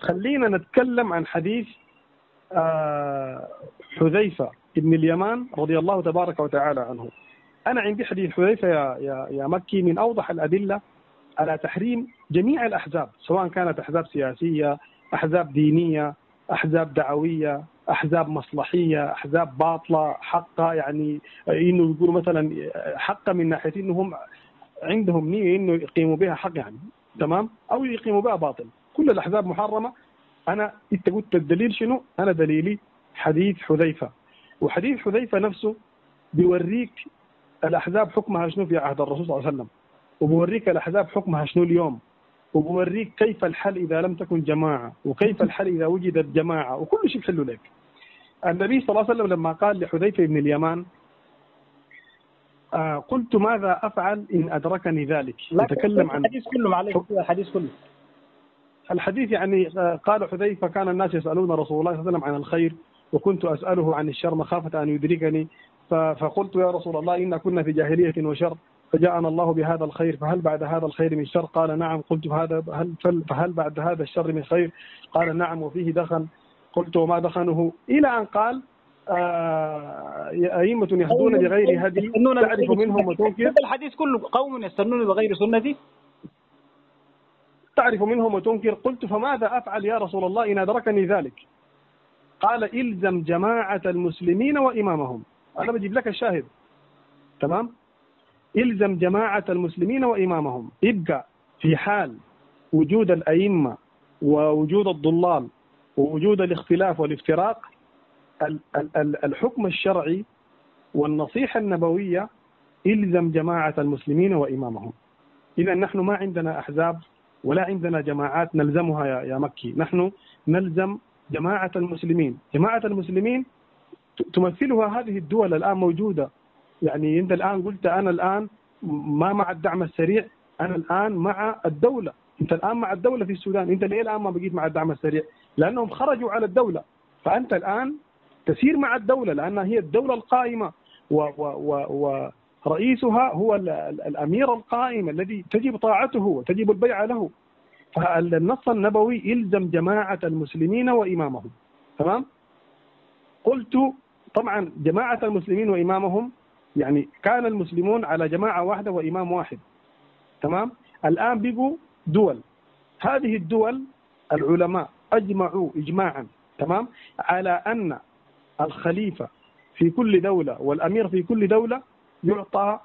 خلينا نتكلم عن حديث آه حذيفة ابن اليمان رضي الله تبارك وتعالى عنه. أنا عندي حديث حذيفة يا, يا, يا مكي من أوضح الأدلة على تحريم جميع الأحزاب، سواء كانت أحزاب سياسية، أحزاب دينية، أحزاب دعوية، أحزاب مصلحية، أحزاب باطلة حقة، يعني إنه يقولوا مثلا حقة من ناحية إنهم عندهم نية إنه يقيموا بها حق يعني، تمام، أو يقيموا بها باطل. كل الأحزاب محرمة. أنا أنت قلت الدليل شنو؟ أنا دليلي حديث حذيفة، وحديث حذيفة نفسه بيوريك الأحزاب حكمها شنو في عهد الرسول صلى الله عليه وسلم، وبوريك الأحزاب حكمها شنو اليوم، وبوريك كيف الحل إذا لم تكن جماعة، وكيف الحل إذا وجدت جماعة، وكل شيء بحله لك. النبي صلى الله عليه وسلم لما قال لحذيفة بن اليمان آه قلت ماذا أفعل إن أدركني ذلك، يتكلم عن الحديث كله، معلش الحديث كله. الحديث يعني قال حذيفة كان الناس يسألون رسول الله صلى الله عليه وسلم عن الخير، وكنت أسأله عن الشر مخافة أن يدركني، فقلت يا رسول الله إنا كنا في جاهلية وشر، فجاءنا الله بهذا الخير، فهل بعد هذا الخير من شر؟ قال نعم. قلت هذا هل فهل بعد هذا الشر من خير؟ قال نعم وفيه دخن. قلت وما دخنه؟ إلى أن قال آه أئمة يهدون بغير هدي تعرف منهم وتنكر. الحديث كله قوم يستنون بغير سنتي تعرف منهم وتنكر. قلت فماذا أفعل يا رسول الله إن أدركني ذلك؟ قال إلزم جماعة المسلمين وإمامهم. أنا بجيب لك الشاهد، تمام؟ إلزم جماعة المسلمين وإمامهم. يبقى في حال وجود الأئمة ووجود الضلال ووجود الاختلاف والافتراق، الحكم الشرعي والنصيحة النبوية إلزم جماعة المسلمين وإمامهم. إذا نحن ما عندنا أحزاب ولا عندنا جماعات نلزمها يا يا مكي، نحن نلزم جماعة المسلمين. جماعة المسلمين تمثلها هذه الدول الآن موجودة. يعني أنت الآن قلت أنا الآن ما مع الدعم السريع، أنا الآن مع الدولة. أنت الآن مع الدولة في السودان، أنت ليه الآن ما بقيت مع الدعم السريع؟ لأنهم خرجوا على الدولة، فأنت الآن تسير مع الدولة لأنها هي الدولة القائمة، ورئيسها هو الأمير القائم الذي تجب طاعته وتجب البيعة له. فالنص النبوي يلزم جماعة المسلمين وإمامهم، تمام؟ قلت طبعا جماعة المسلمين وإمامهم يعني كان المسلمون على جماعة واحدة وإمام واحد، تمام؟ الآن بقوا دول. هذه الدول العلماء أجمعوا إجماعا، تمام، على أن الخليفة في كل دولة والأمير في كل دولة يعطى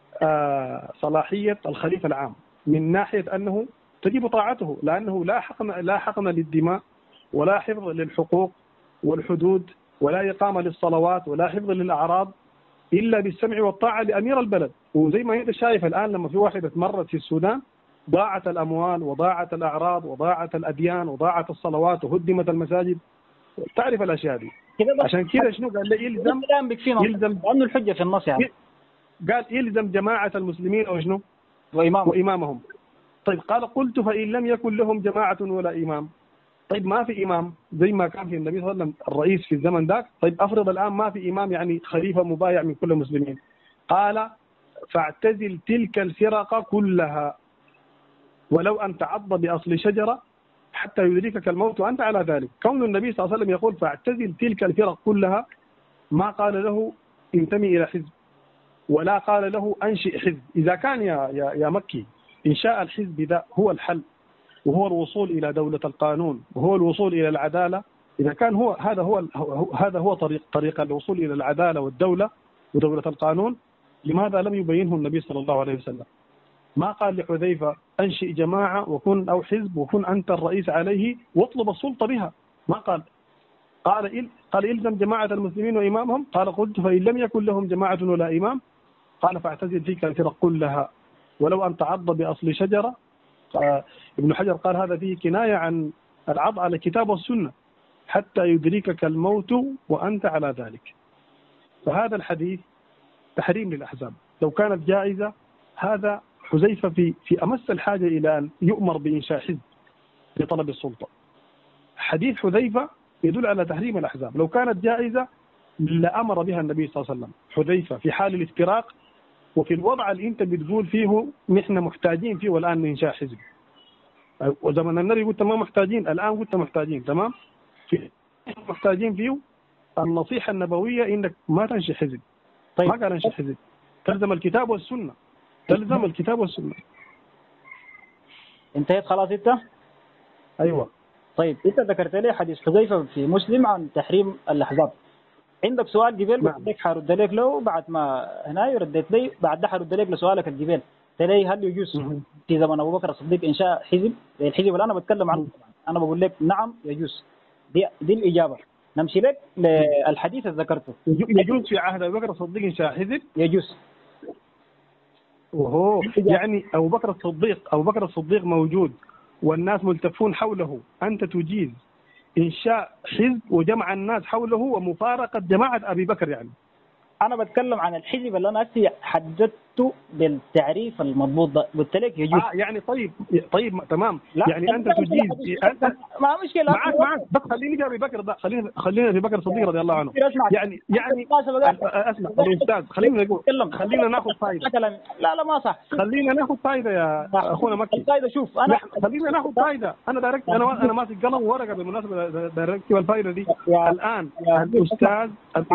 آه صلاحية الخليفة العام، من ناحية أنه تجب طاعته، لأنه لا حقن لا حقن للدماء ولا حفظ للحقوق والحدود ولا إقامة للصلوات ولا حفظ للأعراض إلا بالسمع والطاعة لأمير البلد. وزي ما أنت شايف الآن لما في واحدة تمرت في السودان ضاعت الأموال وضاعت الأعراض وضاعت الأديان وضاعت الصلوات وهدمت المساجد. تعرف الأشياء دي. عشان كذا شنو قال لي يلزم يلزم لأنه الحجة في النص يعني. قال يلزم جماعة المسلمين وشنو وإمامهم. وإمامهم. طيب قال قلت فإن لم يكن لهم جماعة ولا إمام. طيب ما في إمام زي ما كان في النبي صلى الله عليه وسلم الرئيس في الزمن ذاك. طيب أفرض الآن ما في إمام يعني خليفة مبايع من كل المسلمين. قال فاعتزل تلك الفرق كلها ولو أن تعض بأصل شجرة حتى يدركك الموت وأنت على ذلك. كون النبي صلى الله عليه وسلم يقول فاعتزل تلك الفرق كلها، ما قال له انتمي إلى حزب ولا قال له أنشئ حزب. إذا كان يا يا يا مكي إنشاء الحزب ذا هو الحل وهو الوصول إلى دولة القانون وهو الوصول إلى العدالة، إذا كان هو هذا هو هذا هو طريق طريق الوصول إلى العدالة والدولة ودولة القانون، لماذا لم يبينه النبي صلى الله عليه وسلم؟ ما قال لحذيفة أنشئ جماعة وكن أو حزب وكن أنت الرئيس عليه واطلب السلطة بها، ما قال. قال إل قال إلزم جماعة المسلمين وإمامهم. قال قلت فإن لم يكن لهم جماعة ولا إمام. قال فاعتزل تلك الفرق كلها ولو أن تعض بأصل شجرة. ابن حجر قال هذا فيه كناية عن العض على الكتاب والسنة حتى يدركك الموت وأنت على ذلك. فهذا الحديث تحريم للأحزاب. لو كانت جائزة هذا حذيفة في في أمس الحاجة إلى أن يؤمر بإنشاء حزب لطلب السلطة. حديث حذيفة يدل على تحريم الأحزاب. لو كانت جائزة لأمر بها النبي صلى الله عليه وسلم. حذيفة في حال الافتراق وفي الوضع اللي أنت بتقول فيه نحن محتاجين فيه والآن إنشاء حزب. وزمن النبي قلت ما محتاجين، الآن قلت محتاجين. تمام؟ في محتاجين فيه النصيحة النبوية إنك ما تنشئ حزب. طيب. ما قال انشئ حزب، تلزم الكتاب والسنة، تلزم الكتاب والسنة. انتهيت خلاص انت؟ أيوة. طيب انت ذكرت لي حديث حذيفة في مسلم عن تحريم الأحزاب. عندك سؤال قبل نعم. قلت لك حرد لك له بعد ما هنا رديت لي بعد ده حرد لك لسؤالك الجبال. قلت لي هل يجوز مه. في زمن ابو بكر الصديق انشاء حزب زي الحزب اللي انا بتكلم عنه؟ انا بقول لك نعم يجوز. دي دي الاجابه. نمشي لك للحديث اللي ذكرته. يجوز في عهد ابو بكر الصديق انشاء حزب؟ يجوز. وهو يعني ابو بكر الصديق ابو بكر الصديق موجود والناس ملتفون حوله، انت تجيز انشاء حزب وجمع الناس حوله ومفارقه جماعه ابي بكر؟ يعني انا بتكلم عن الحزب اللي انا هسه حددته بالتعريف المضبوط ده، قلت لك يجوز. آه يعني طيب طيب تمام. يعني انت تجيز انت ما مشكله معك معك بس خليني في ابي بكر ده، خلينا خلينا ابي بكر الصديق رضي الله عنه. يعني يعني اسمع الاستاذ، خلينا نقول خلينا ناخذ فائده. لا لا ما صح. خلينا ناخذ فائده يا اخونا مكي. الفائده شوف انا خلينا ناخذ فائده. انا دايركت انا انا ماسك قلم وورقه بالمناسبه دايركت الفائده دي الان. الاستاذ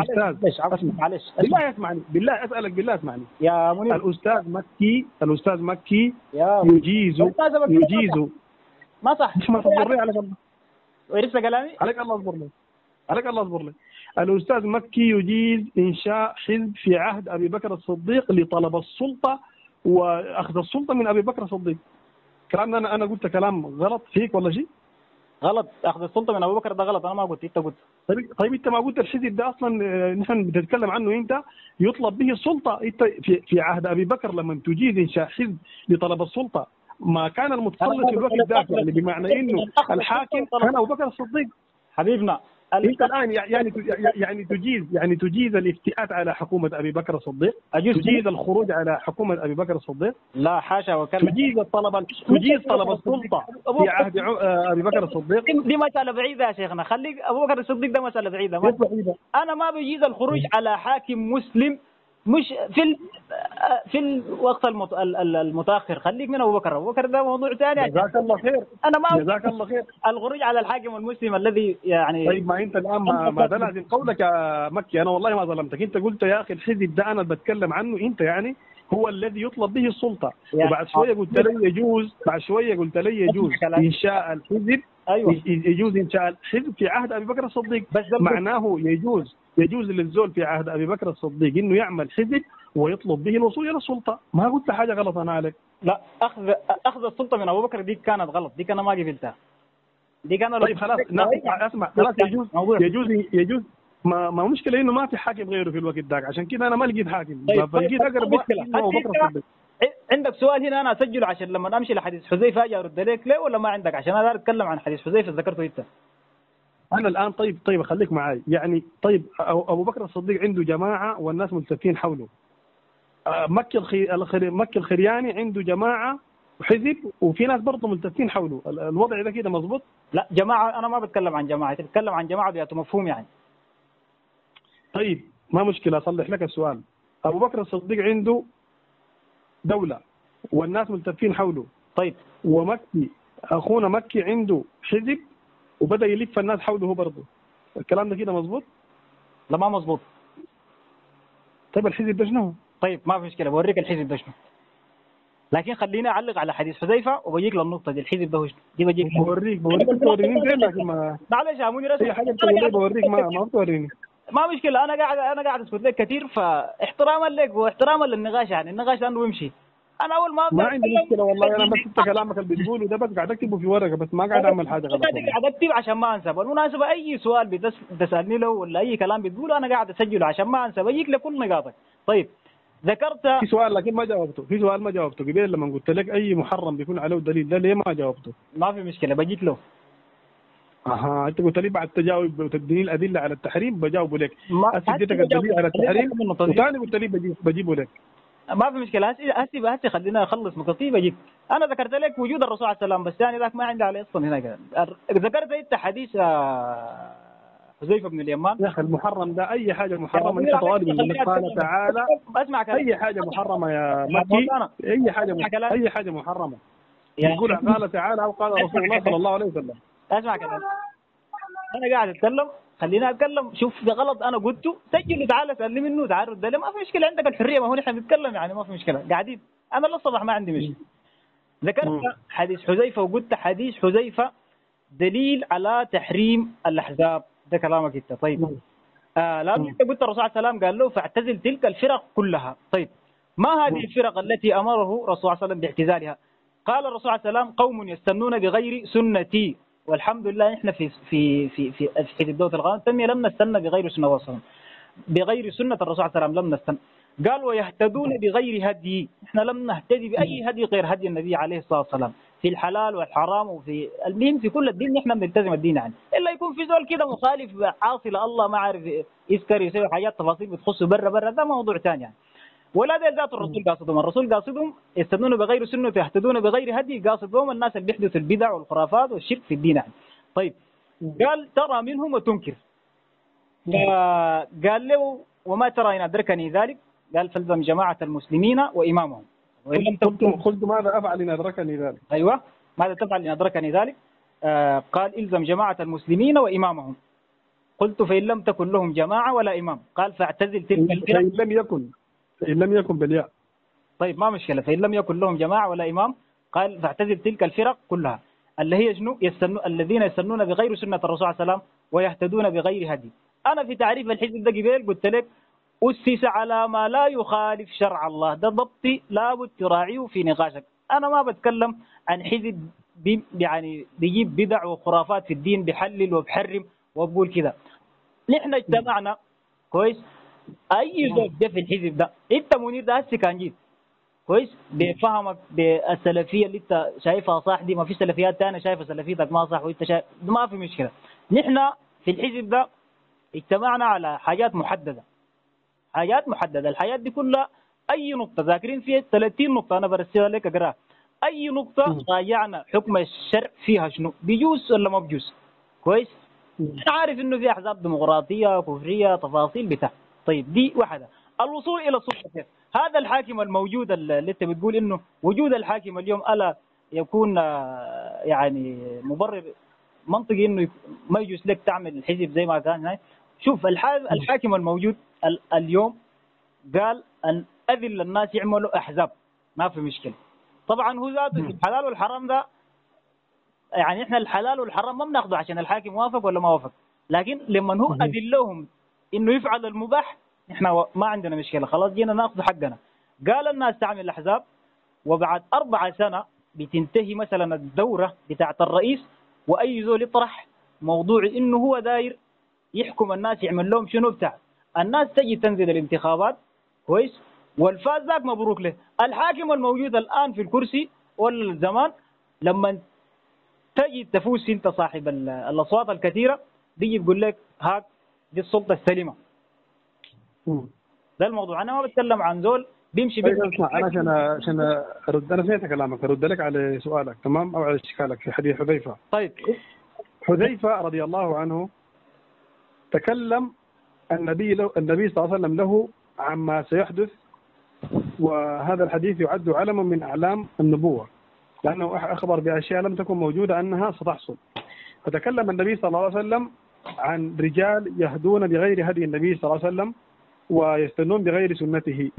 الاستاذ معلش بالله اسمعني، بالله اسالك بالله اسمعني يا منير. الاستاذ مكي الاستاذ مكي يا يجيز يجيز ما صح. مش ما تصبر لي على الله. ولسه كلامي عليك الله اصبر لي عليك الله اصبر لي. الاستاذ مكي يجيز انشاء حزب في عهد ابي بكر الصديق لطلب السلطه واخذ السلطه من ابي بكر الصديق. كلامنا انا انا قلت كلام غلط فيك ولا شيء؟ غلط. اخذ السلطه من ابو بكر ده غلط. انا ما قلت، انت قلت. طيب طيب انت ما قلت الحزب ده اصلا نحن بنتكلم عنه انت يطلب به السلطه. انت في في عهد ابي بكر لما تجيز انشاء حزب لطلب السلطه ما كان المتسلط في الوقت ذاك، يعني بمعنى انه الحاكم كان ابو بكر الصديق حبيبنا. انت الان يعني يعني تجيز يعني تجيز الافتئات على حكومه ابي بكر الصديق، تجيز الخروج على حكومه ابي بكر الصديق. لا حاشا وكلا. تجيز الطلب تجيز طلب السلطه في عهد ابي بكر الصديق. دي مساله بعيده يا شيخنا، خليك ابو بكر الصديق ده مساله بعيده. ما بعيدة. انا ما بجيز الخروج على حاكم مسلم مش في ال... في الوقت المت... المتاخر. خليك من ابو بكر. ابو بكر ده موضوع ثاني. جزاك الله خير. انا ما جزاك الله خير. الخروج على الحاكم المسلم الذي يعني. طيب ما انت الان ما, ما ده لازم قولك يا مكي. انا والله ما ظلمتك. انت قلت يا اخي الحزب ده انا بتكلم عنه انت يعني هو الذي يطلب به السلطه، وبعد شويه قلت لي يجوز بعد شويه قلت لي يجوز انشاء الحزب. أيوة. يجوز انشاء الحزب في عهد ابي بكر الصديق. معناه يجوز يجوز للزول في عهد ابي بكر الصديق انه يعمل حزب ويطلب به الوصول الى السلطه. ما قلت حاجه غلط انا عليك. لا اخذ اخذ السلطه من ابو بكر دي كانت غلط. دي انا ما قبلتها. دي كان طيب خلاص اسمع خلاص يجوز يجوز يجوز ما ما مشكله انه ما في حاكم غيره في الوقت ذاك، عشان كذا انا ما لقيت حاكم. طيب فلقيت اقرب واحد ابو بكر الصديق. عندك سؤال هنا انا اسجله عشان لما امشي لحديث حذيفه اجي ارد عليك ليه ولا ما عندك؟ عشان انا اتكلم عن حديث حذيفه ذكرته انت. انا الان طيب طيب خليك معي. يعني طيب ابو بكر الصديق عنده جماعه والناس ملتفين حوله. مكي الخي... مكي الخرياني عنده جماعه وحزب وفي ناس برضه ملتفين حوله. الوضع ده كده مظبوط؟ لا جماعه انا ما بتكلم عن جماعه، بتكلم عن جماعه ذات مفهوم يعني. طيب ما مشكله اصلح لك السؤال. ابو بكر الصديق عنده دوله والناس ملتفين حوله. طيب ومكي اخونا مكي عنده حزب وبدا يلف الناس حوله هو برضه. الكلام ده كده مظبوط؟ لا ما مظبوط. طيب الحزب ده شنو؟ طيب ما في مشكله بوريك الحزب ده شنو. لكن خليني اعلق على حديث حذيفه وبجيك للنقطه دي. الحزب ده هو دي بجيك بوريك بوريك توريني فين لكن ما معلش يا منير اي حاجه بتقول بوريك ما ما بتوريني. ما مشكله انا قاعد انا قاعد اسكت لك كثير فاحتراما لك واحتراما للنقاش يعني النقاش لانه يمشي. انا اول ما ما عندي مشكله والله. انا بس انت كلامك اللي بتقوله ده بس قاعد اكتبه في ورقه بس ما قاعد اعمل حاجه غلط. قاعد اكتب عشان ما انسى. بالمناسبه اي سؤال بتسالني له ولا اي كلام بتقوله انا قاعد اسجله عشان ما انسى بجيك لكل نقاطك. طيب ذكرت في سؤال لكن ما جاوبته. في سؤال ما جاوبته قبل لما قلت لك اي محرم بيكون عليه دليل ده ليه ما جاوبته؟ ما في مشكله بجيك له. اها انت قلت لي بعد تجاوب وتديني الادله على التحريم بجاوبه لك. اديتك ما الدليل على التحريم وثاني قلت لي بجيب بجيبه لك. ما في مشكله. هسي هسي هسي خلينا نخلص نقطتي بجيك. انا ذكرت لك وجود الرسول عليه السلام بس ثاني ذاك ما عندي عليه اصلا هنا كده. ذكرت انت حديث حذيفه بن اليمان. يا اخي المحرم ده اي حاجه محرمه انت طالب من الله قال تعالى. اسمع كلام. اي حاجه محرمه يا مكي. اي حاجه اي حاجه محرمه. يقول قال تعالى أو قال رسول الله صلى الله عليه وسلم. اسمع كلام، انا قاعد اتكلم، خليني اتكلم. شوف في غلط انا قلته سجله، تعال سلم منه، تعال رد لي، ما في مشكله، عندك الحريه، ما هو نحن بنتكلم يعني، ما في مشكله قاعدين. انا للصبح ما عندي مشكله. ذكرت حديث حذيفه وقلت حديث حذيفه دليل على تحريم الاحزاب، ده كلامك انت. طيب آه لازم انت قلت الرسول صلى الله عليه وسلم قال له فاعتزل تلك الفرق كلها. طيب ما هذه الفرق التي امره الرسول صلى الله عليه وسلم باعتزالها؟ قال الرسول صلى الله عليه وسلم قوم يستنون بغير سنتي، والحمد لله احنا في في في في في حزب دوله الغنم التنميه لم نستنى بغير سنه الرسول، بغير سنه الرسول صلى الله عليه وسلم لم نستنى. قال ويهتدون بغير هدي، احنا لم نهتدي باي هدي غير هدي النبي عليه الصلاه والسلام في الحلال والحرام، وفي المهم في كل الدين احنا بنلتزم الدين يعني، الا يكون في زول كده مخالف عاصي لله ما عارف يسكر يسوي حاجات تفاصيل بتخصه برا برا، ده موضوع ثاني يعني. ولا ده ذات الرسول قاصدهم، الرسول قاصدهم يستنون بغير سنه يهتدون بغير هدي، قاصدهم الناس اللي بيحدثوا البدع والخرافات والشرك في الدين يعني. طيب قال ترى منهم وتنكر، قال له وما ترى إن أدركني ذلك، قال فالزم جماعة المسلمين وإمامهم. قلت قلت ماذا أفعل إن أدركني ذلك؟ أيوة ماذا تفعل إن أدركني ذلك؟ آه قال إلزم جماعة المسلمين وإمامهم. قلت فإن لم تكن لهم جماعة ولا إمام، قال فاعتزل تلك الفرق. فإن لم يكن فإن لم يكن بالياء. طيب ما مشكلة، فإن لم يكن لهم جماعة ولا إمام قال فاعتزل تلك الفرق كلها اللي هي شنو؟ يستنو الذين يستنون بغير سنة الرسول صلى الله عليه وسلم ويهتدون بغير هدي. أنا في تعريف الحزب ده قبل قلت لك أسس على ما لا يخالف شرع الله، ده ضبطي لابد تراعيه في نقاشك. أنا ما بتكلم عن حزب بي يعني بيجيب بدع وخرافات في الدين، بحلل وبحرم وبقول كده. نحن اجتمعنا كويس، أي زوج ده في الحزب ده، أنت منير ده هسه كان جيت كويس بفهمك بالسلفية اللي أنت شايفها صح، دي ما في سلفيات تانية شايفة سلفيتك ما صح وأنت شايف، ما في مشكلة. نحن في الحزب ده اجتمعنا على حاجات محددة، حاجات محددة، الحاجات دي كلها أي نقطة ذاكرين فيها ثلاثين نقطة أنا برسلها لك أقراها، أي نقطة راجعنا حكم الشرع فيها شنو بيجوز ولا ما بيجوز كويس. أنا عارف إنه في أحزاب ديمقراطية كفرية تفاصيل بتاع. طيب دي واحدة. الوصول إلى السلطة كيف؟ هذا الحاكم الموجود اللي أنت بتقول إنه وجود الحاكم اليوم ألا يكون يعني مبرر منطقي إنه ما يجوز لك تعمل الحزب زي ما كان. شوف الحاكم الموجود اليوم قال أن أذل الناس يعملوا أحزاب ما في مشكلة. طبعا هو ذاته الحلال والحرام ده يعني إحنا الحلال والحرام ما بناخده عشان الحاكم وافق ولا ما وافق، لكن لما هو أذلهم إنه يفعل المباح إحنا ما عندنا مشكلة، خلاص جينا ناخذ حقنا. قال الناس تعمل الأحزاب، وبعد أربع سنة بتنتهي مثلا الدورة بتاعة الرئيس، وأي زول يطرح موضوع إنه هو داير يحكم الناس يعمل لهم شنو بتاع، الناس تجي تنزل الانتخابات كويس، والفاز ذاك مبروك له. الحاكم الموجود الآن في الكرسي ولا الزمان لما تجي تفوز انت صاحب الأصوات الكثيرة بيجي يقول لك هاك دي السلطة السليمة. ده الموضوع. أنا ما بتكلم عن زول بيمشي طيب اسمع، أنا عشان عشان أرد، أنا سمعت كلامك، أرد لك على سؤالك تمام أو على اشتكالك في حديث حذيفة. طيب حذيفة رضي الله عنه تكلم النبي له النبي صلى الله عليه وسلم له عما سيحدث، وهذا الحديث يعد علما من أعلام النبوة لأنه أخبر بأشياء لم تكن موجودة أنها ستحصل. فتكلم النبي صلى الله عليه وسلم عن رجال يهدون بغير هدي النبي صلى الله عليه وسلم ويستنون بغير سنته.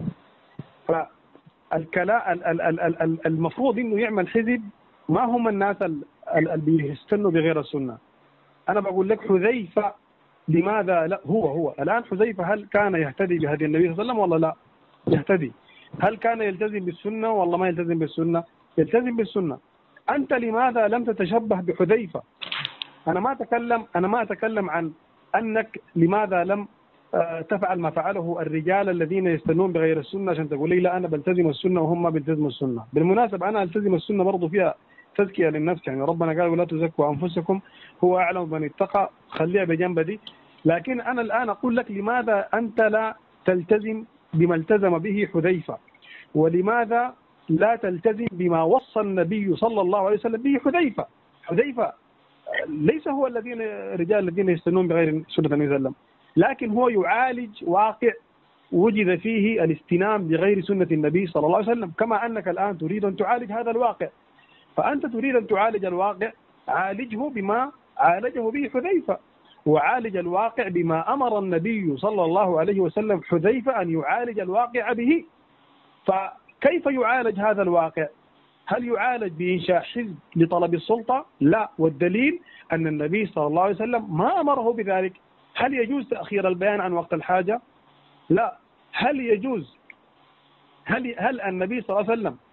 فالكلام المفروض إنه يعمل حزب ما هم الناس اللي بيستنوا بغير السنة. أنا بقول لك حذيفة لماذا لا هو هو الآن حذيفة هل كان يهتدي بهدي النبي صلى الله عليه وسلم ولا لا؟ يهتدي. هل كان يلتزم بالسنة ولا ما يلتزم بالسنة؟ يلتزم بالسنة. أنت لماذا لم تتشبه بحذيفة؟ أنا ما أتكلم أنا ما أتكلم عن أنك لماذا لم تفعل ما فعله الرجال الذين يستنون بغير السنة عشان تقول لي لا أنا بلتزم السنة وهم ما بيلتزموا السنة. بالمناسبة أنا ألتزم السنة برضو فيها تزكية للنفس، يعني ربنا قال ولا تزكوا أنفسكم هو أعلم من اتقى، خليها بجنب دي. لكن أنا الآن أقول لك لماذا أنت لا تلتزم بما التزم به حذيفة، ولماذا لا تلتزم بما وصى النبي صلى الله عليه وسلم به حذيفة. حذيفة ليس هو الذين الرجال الذين يستنون بغير سنة النبي صلى الله عليه وسلم، لكن هو يعالج واقع وجد فيه الاستنام بغير سنة النبي صلى الله عليه وسلم، كما أنك الآن تريد أن تعالج هذا الواقع. فأنت تريد أن تعالج الواقع، عالجه بما عالجه به حذيفة، وعالج الواقع بما أمر النبي صلى الله عليه وسلم حذيفة أن يعالج الواقع به. فكيف يعالج هذا الواقع؟ هل يعالج بإنشاء حزب لطلب السلطة؟ لا، والدليل أن النبي صلى الله عليه وسلم ما أمره بذلك. هل يجوز تأخير البيان عن وقت الحاجة؟ لا. هل يجوز هل هل النبي صلى الله عليه وسلم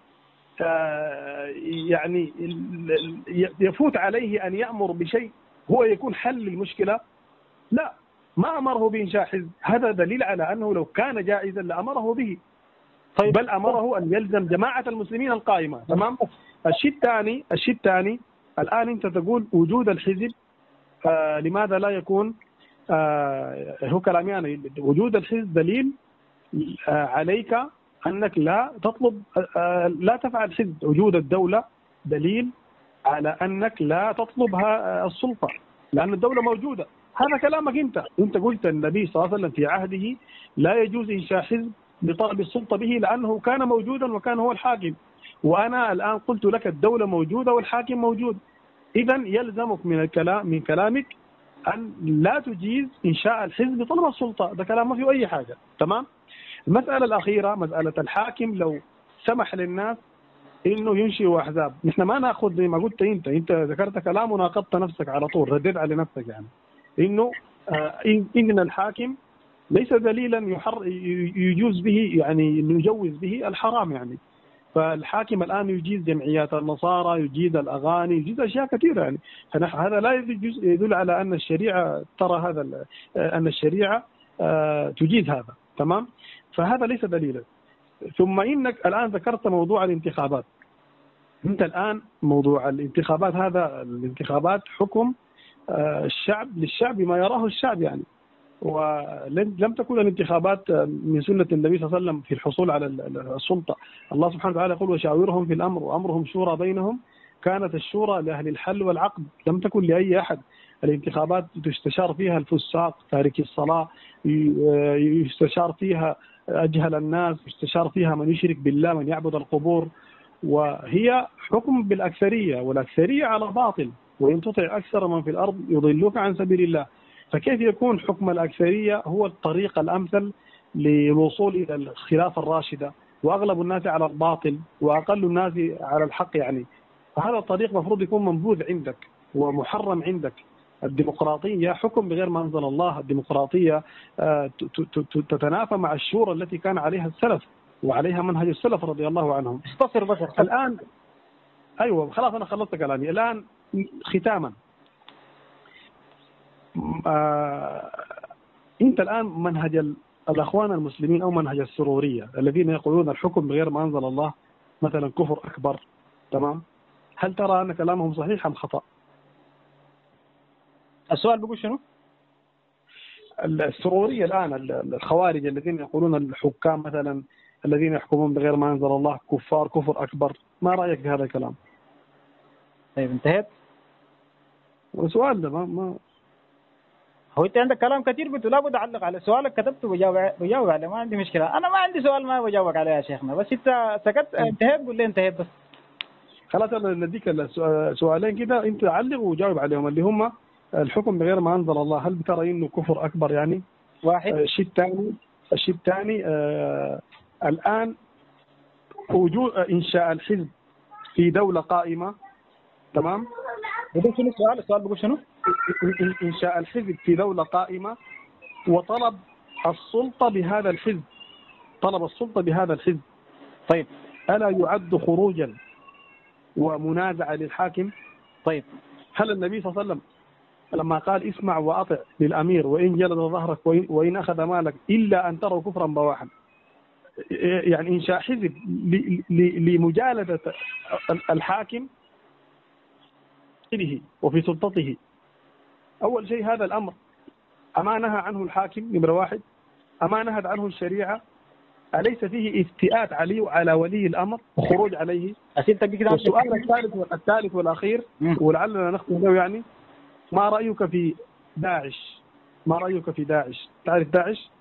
يعني يفوت عليه أن يأمر بشيء هو يكون حل للمشكلة؟ لا، ما أمره بإنشاء حزب. هذا دليل على أنه لو كان جائزا لأمره به. طيب. بل أمره أن يلزم جماعة المسلمين القائمة. تمام. الشيء الثاني الشيء الثاني الآن أنت تقول وجود الحزب آه لماذا لا يكون آه هو كلامي أنا، وجود الحزب دليل آه عليك أنك لا تطلب آه لا تفعل حزب. وجود الدولة دليل على أنك لا تطلبها السلطة لأن الدولة موجودة. هذا كلامك أنت أنت قلت النبي صلى الله عليه وسلم في عهده لا يجوز إنشاء حزب لطلب السلطة به لأنه كان موجودا وكان هو الحاكم. وأنا الآن قلت لك الدولة موجودة والحاكم موجود. إذا يلزمك من الكلام من كلامك أن لا تجيز إنشاء الحزب لطلب السلطة. ده كلام ما فيه أي حاجة. تمام. المسألة الأخيرة مسألة الحاكم لو سمح للناس إنه ينشئوا أحزاب. نحن ما نأخذ زي ما قلت أنت أنت ذكرت كلام وناقضت نفسك على طول، رديت على نفسك يعني إنه آه إن الحاكم ليس دليلا يحر يجوز به يعني نجوز به الحرام يعني. فالحاكم الآن يجيز جمعيات النصارى، يجيز الأغاني، يجيز أشياء كثيرة يعني. هذا لا يدل على أن الشريعة ترى هذا أن الشريعة تجيز هذا. تمام. فهذا ليس دليلا. ثم إنك الآن ذكرت موضوع الانتخابات. أنت الآن موضوع الانتخابات هذا الانتخابات حكم الشعب للشعب بما يراه الشعب يعني. ولم تكن الانتخابات من سنة النبي صلى الله عليه وسلم في الحصول على السلطة. الله سبحانه وتعالى يقول وشاورهم في الأمر وأمرهم شورى بينهم. كانت الشورى لأهل الحل والعقد، لم تكن لأي أحد. الانتخابات تستشار فيها الفساق تارك الصلاة، يستشار فيها أجهل الناس، يستشار فيها من يشرك بالله، من يعبد القبور. وهي حكم بالأكثرية، والأكثرية على باطل، وإن تطع أكثر من في الأرض يضلوك عن سبيل الله. فكيف يكون حكم الأكثرية هو الطريق الأمثل للوصول إلى الخلافة الراشدة، وأغلب الناس على الباطل وأقل الناس على الحق يعني؟ فهذا الطريق مفروض يكون منبوذ عندك ومحرم عندك. الديمقراطية حكم بغير ما أنزل الله. الديمقراطية تتنافى مع الشورى التي كان عليها السلف وعليها منهج السلف رضي الله عنهم. اختصر بس. الآن أيوة خلاص أنا خلصت كلامي. الآن ختاما آه، أنت الآن منهج الأخوان المسلمين أو منهج السرورية الذين يقولون الحكم بغير ما أنزل الله مثلا كفر أكبر. تمام. هل ترى أن كلامهم صحيح أم خطأ؟ السؤال بيقول شنو؟ السرورية الآن الخوارج الذين يقولون الحكام مثلا الذين يحكمون بغير ما أنزل الله كفار كفر أكبر، ما رأيك في هذا الكلام؟ طيب انتهيت؟ والسؤال ده ما, ما هو انت عندك كلام كثير قلت لابد اعلق على سؤالك كتبته وبجاوب بجاوب عليه، ما عندي مشكله. انا ما عندي سؤال ما بجاوبك عليه يا شيخنا، بس انت سكت انتهيت قول لي انتهيت بس. خلاص انا نديك سؤالين كده انت علق وجاوب عليهم اللي هم الحكم بغير ما انزل الله، هل بترى انه كفر اكبر يعني؟ واحد. الشيء الثاني الشيء الثاني آه الان وجود انشاء الحزب في دوله قائمه. تمام. بيقول شنو السؤال؟ السؤال بيقول شنو؟ إنشاء الحزب في دولة قائمة وطلب السلطة بهذا الحزب، طلب السلطة بهذا الحزب. طيب ألا يعد خروجا ومنازعة للحاكم؟ طيب هل النبي صلى الله عليه وسلم لما قال اسمع وأطع للأمير وإن جلد ظهرك وإن أخذ مالك إلا أن تروا كفرا بواحا، يعني إنشاء حزب لمجالدة الحاكم وفي سلطته؟ أول شيء هذا الأمر أما نهى عنه الحاكم نمرة واحد، أما نهت عنه الشريعة، أليس فيه افتئات عليه على ولي الأمر وخروج عليه؟ السؤال الثالث الثالث والأخير ولعلنا نختم له يعني، ما رأيك في داعش؟ ما رأيك في داعش؟ تعرف داعش؟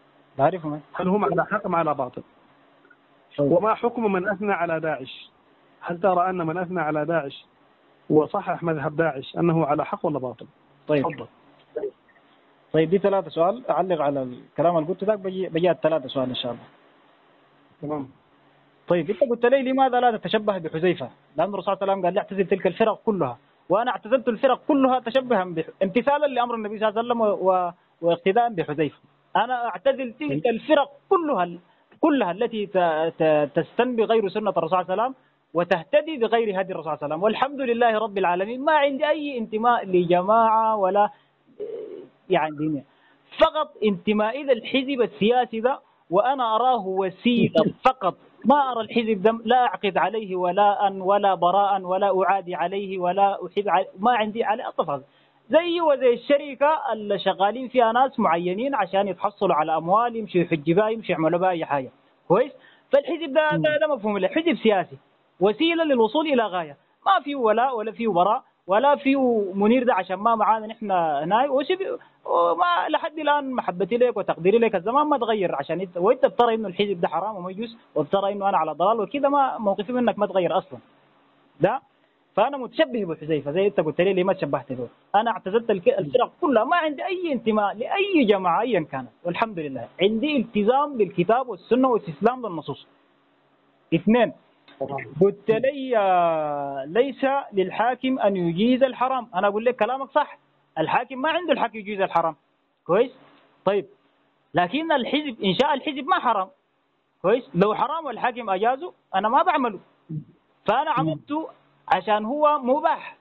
تعرفهم؟ هل هم على حق أم على باطل؟ وما حكم من أثنى على داعش؟ هل ترى أن من أثنى على داعش وصحح مذهب داعش أنه على حق ولا باطل؟ طيب تفضل. طيب دي ثلاثة سؤال، أعلق على الكلام اللي قلته ذاك، بجي بجي الثلاثة سؤال إن شاء الله. تمام. طيب أنت قلت لي لماذا لا تتشبه بحذيفة؟ لأن الرسول صلى الله عليه وسلم قال لي اعتزل تلك الفرق كلها، وأنا اعتزلت الفرق كلها تشبها بح... امتثالا لأمر النبي صلى الله عليه وسلم و... و... واقتداء بحذيفة. أنا اعتزل تلك الفرق كلها كلها التي ت... ت... تستنبي غير سنة الرسول صلى الله عليه وسلم وتهتدي بغير هدي الرسول صلى الله عليه وسلم، والحمد لله رب العالمين ما عندي أي انتماء لجماعة ولا يعني دينية، فقط انتماء إلى الحزب السياسي ده، وأنا أراه وسيلة فقط، ما أرى الحزب ده، لا أعقد عليه ولاء ولا براء ولا أعادي عليه ولا أحب عليه، ما عندي عليه أطفال، زي وزي الشركة اللي شغالين فيها ناس معينين عشان يتحصلوا على أموال، يمشوا يحج بها، يمشوا يعملوا بها أي حاجة، كويس؟ فالحزب ده ده, ده مفهوم له، حزب سياسي وسيلة للوصول إلى غاية، ما فيه ولاء ولا فيه براء ولا فيه منير ده عشان ما معانا نحن هناي، وما لحد الان محبتي لك وتقديري لك الزمان ما تغير، عشان انت وانت بترى انه الحزب ده حرام وما يجوز، وبترى انه انا على ضلال وكذا، ما موقفي منك ما تغير اصلا ده. فانا متشبه بحذيفه زي انت قلت لي ليه ما تشبهت به. انا اعتزلت الفرق كلها، ما عندي اي انتماء لاي جماعه ايا كانت، والحمد لله عندي التزام بالكتاب والسنه واستسلام للنصوص. اثنين، قلت لي ليس للحاكم أن يجيز الحرام، أنا أقول لك كلامك صح، الحاكم ما عنده الحق يجيز الحرام، كويس؟ طيب لكن الحزب إنشاء الحزب ما حرام، كويس؟ لو حرام والحاكم أجازه أنا ما بعمله، فأنا عملته عشان هو مباح،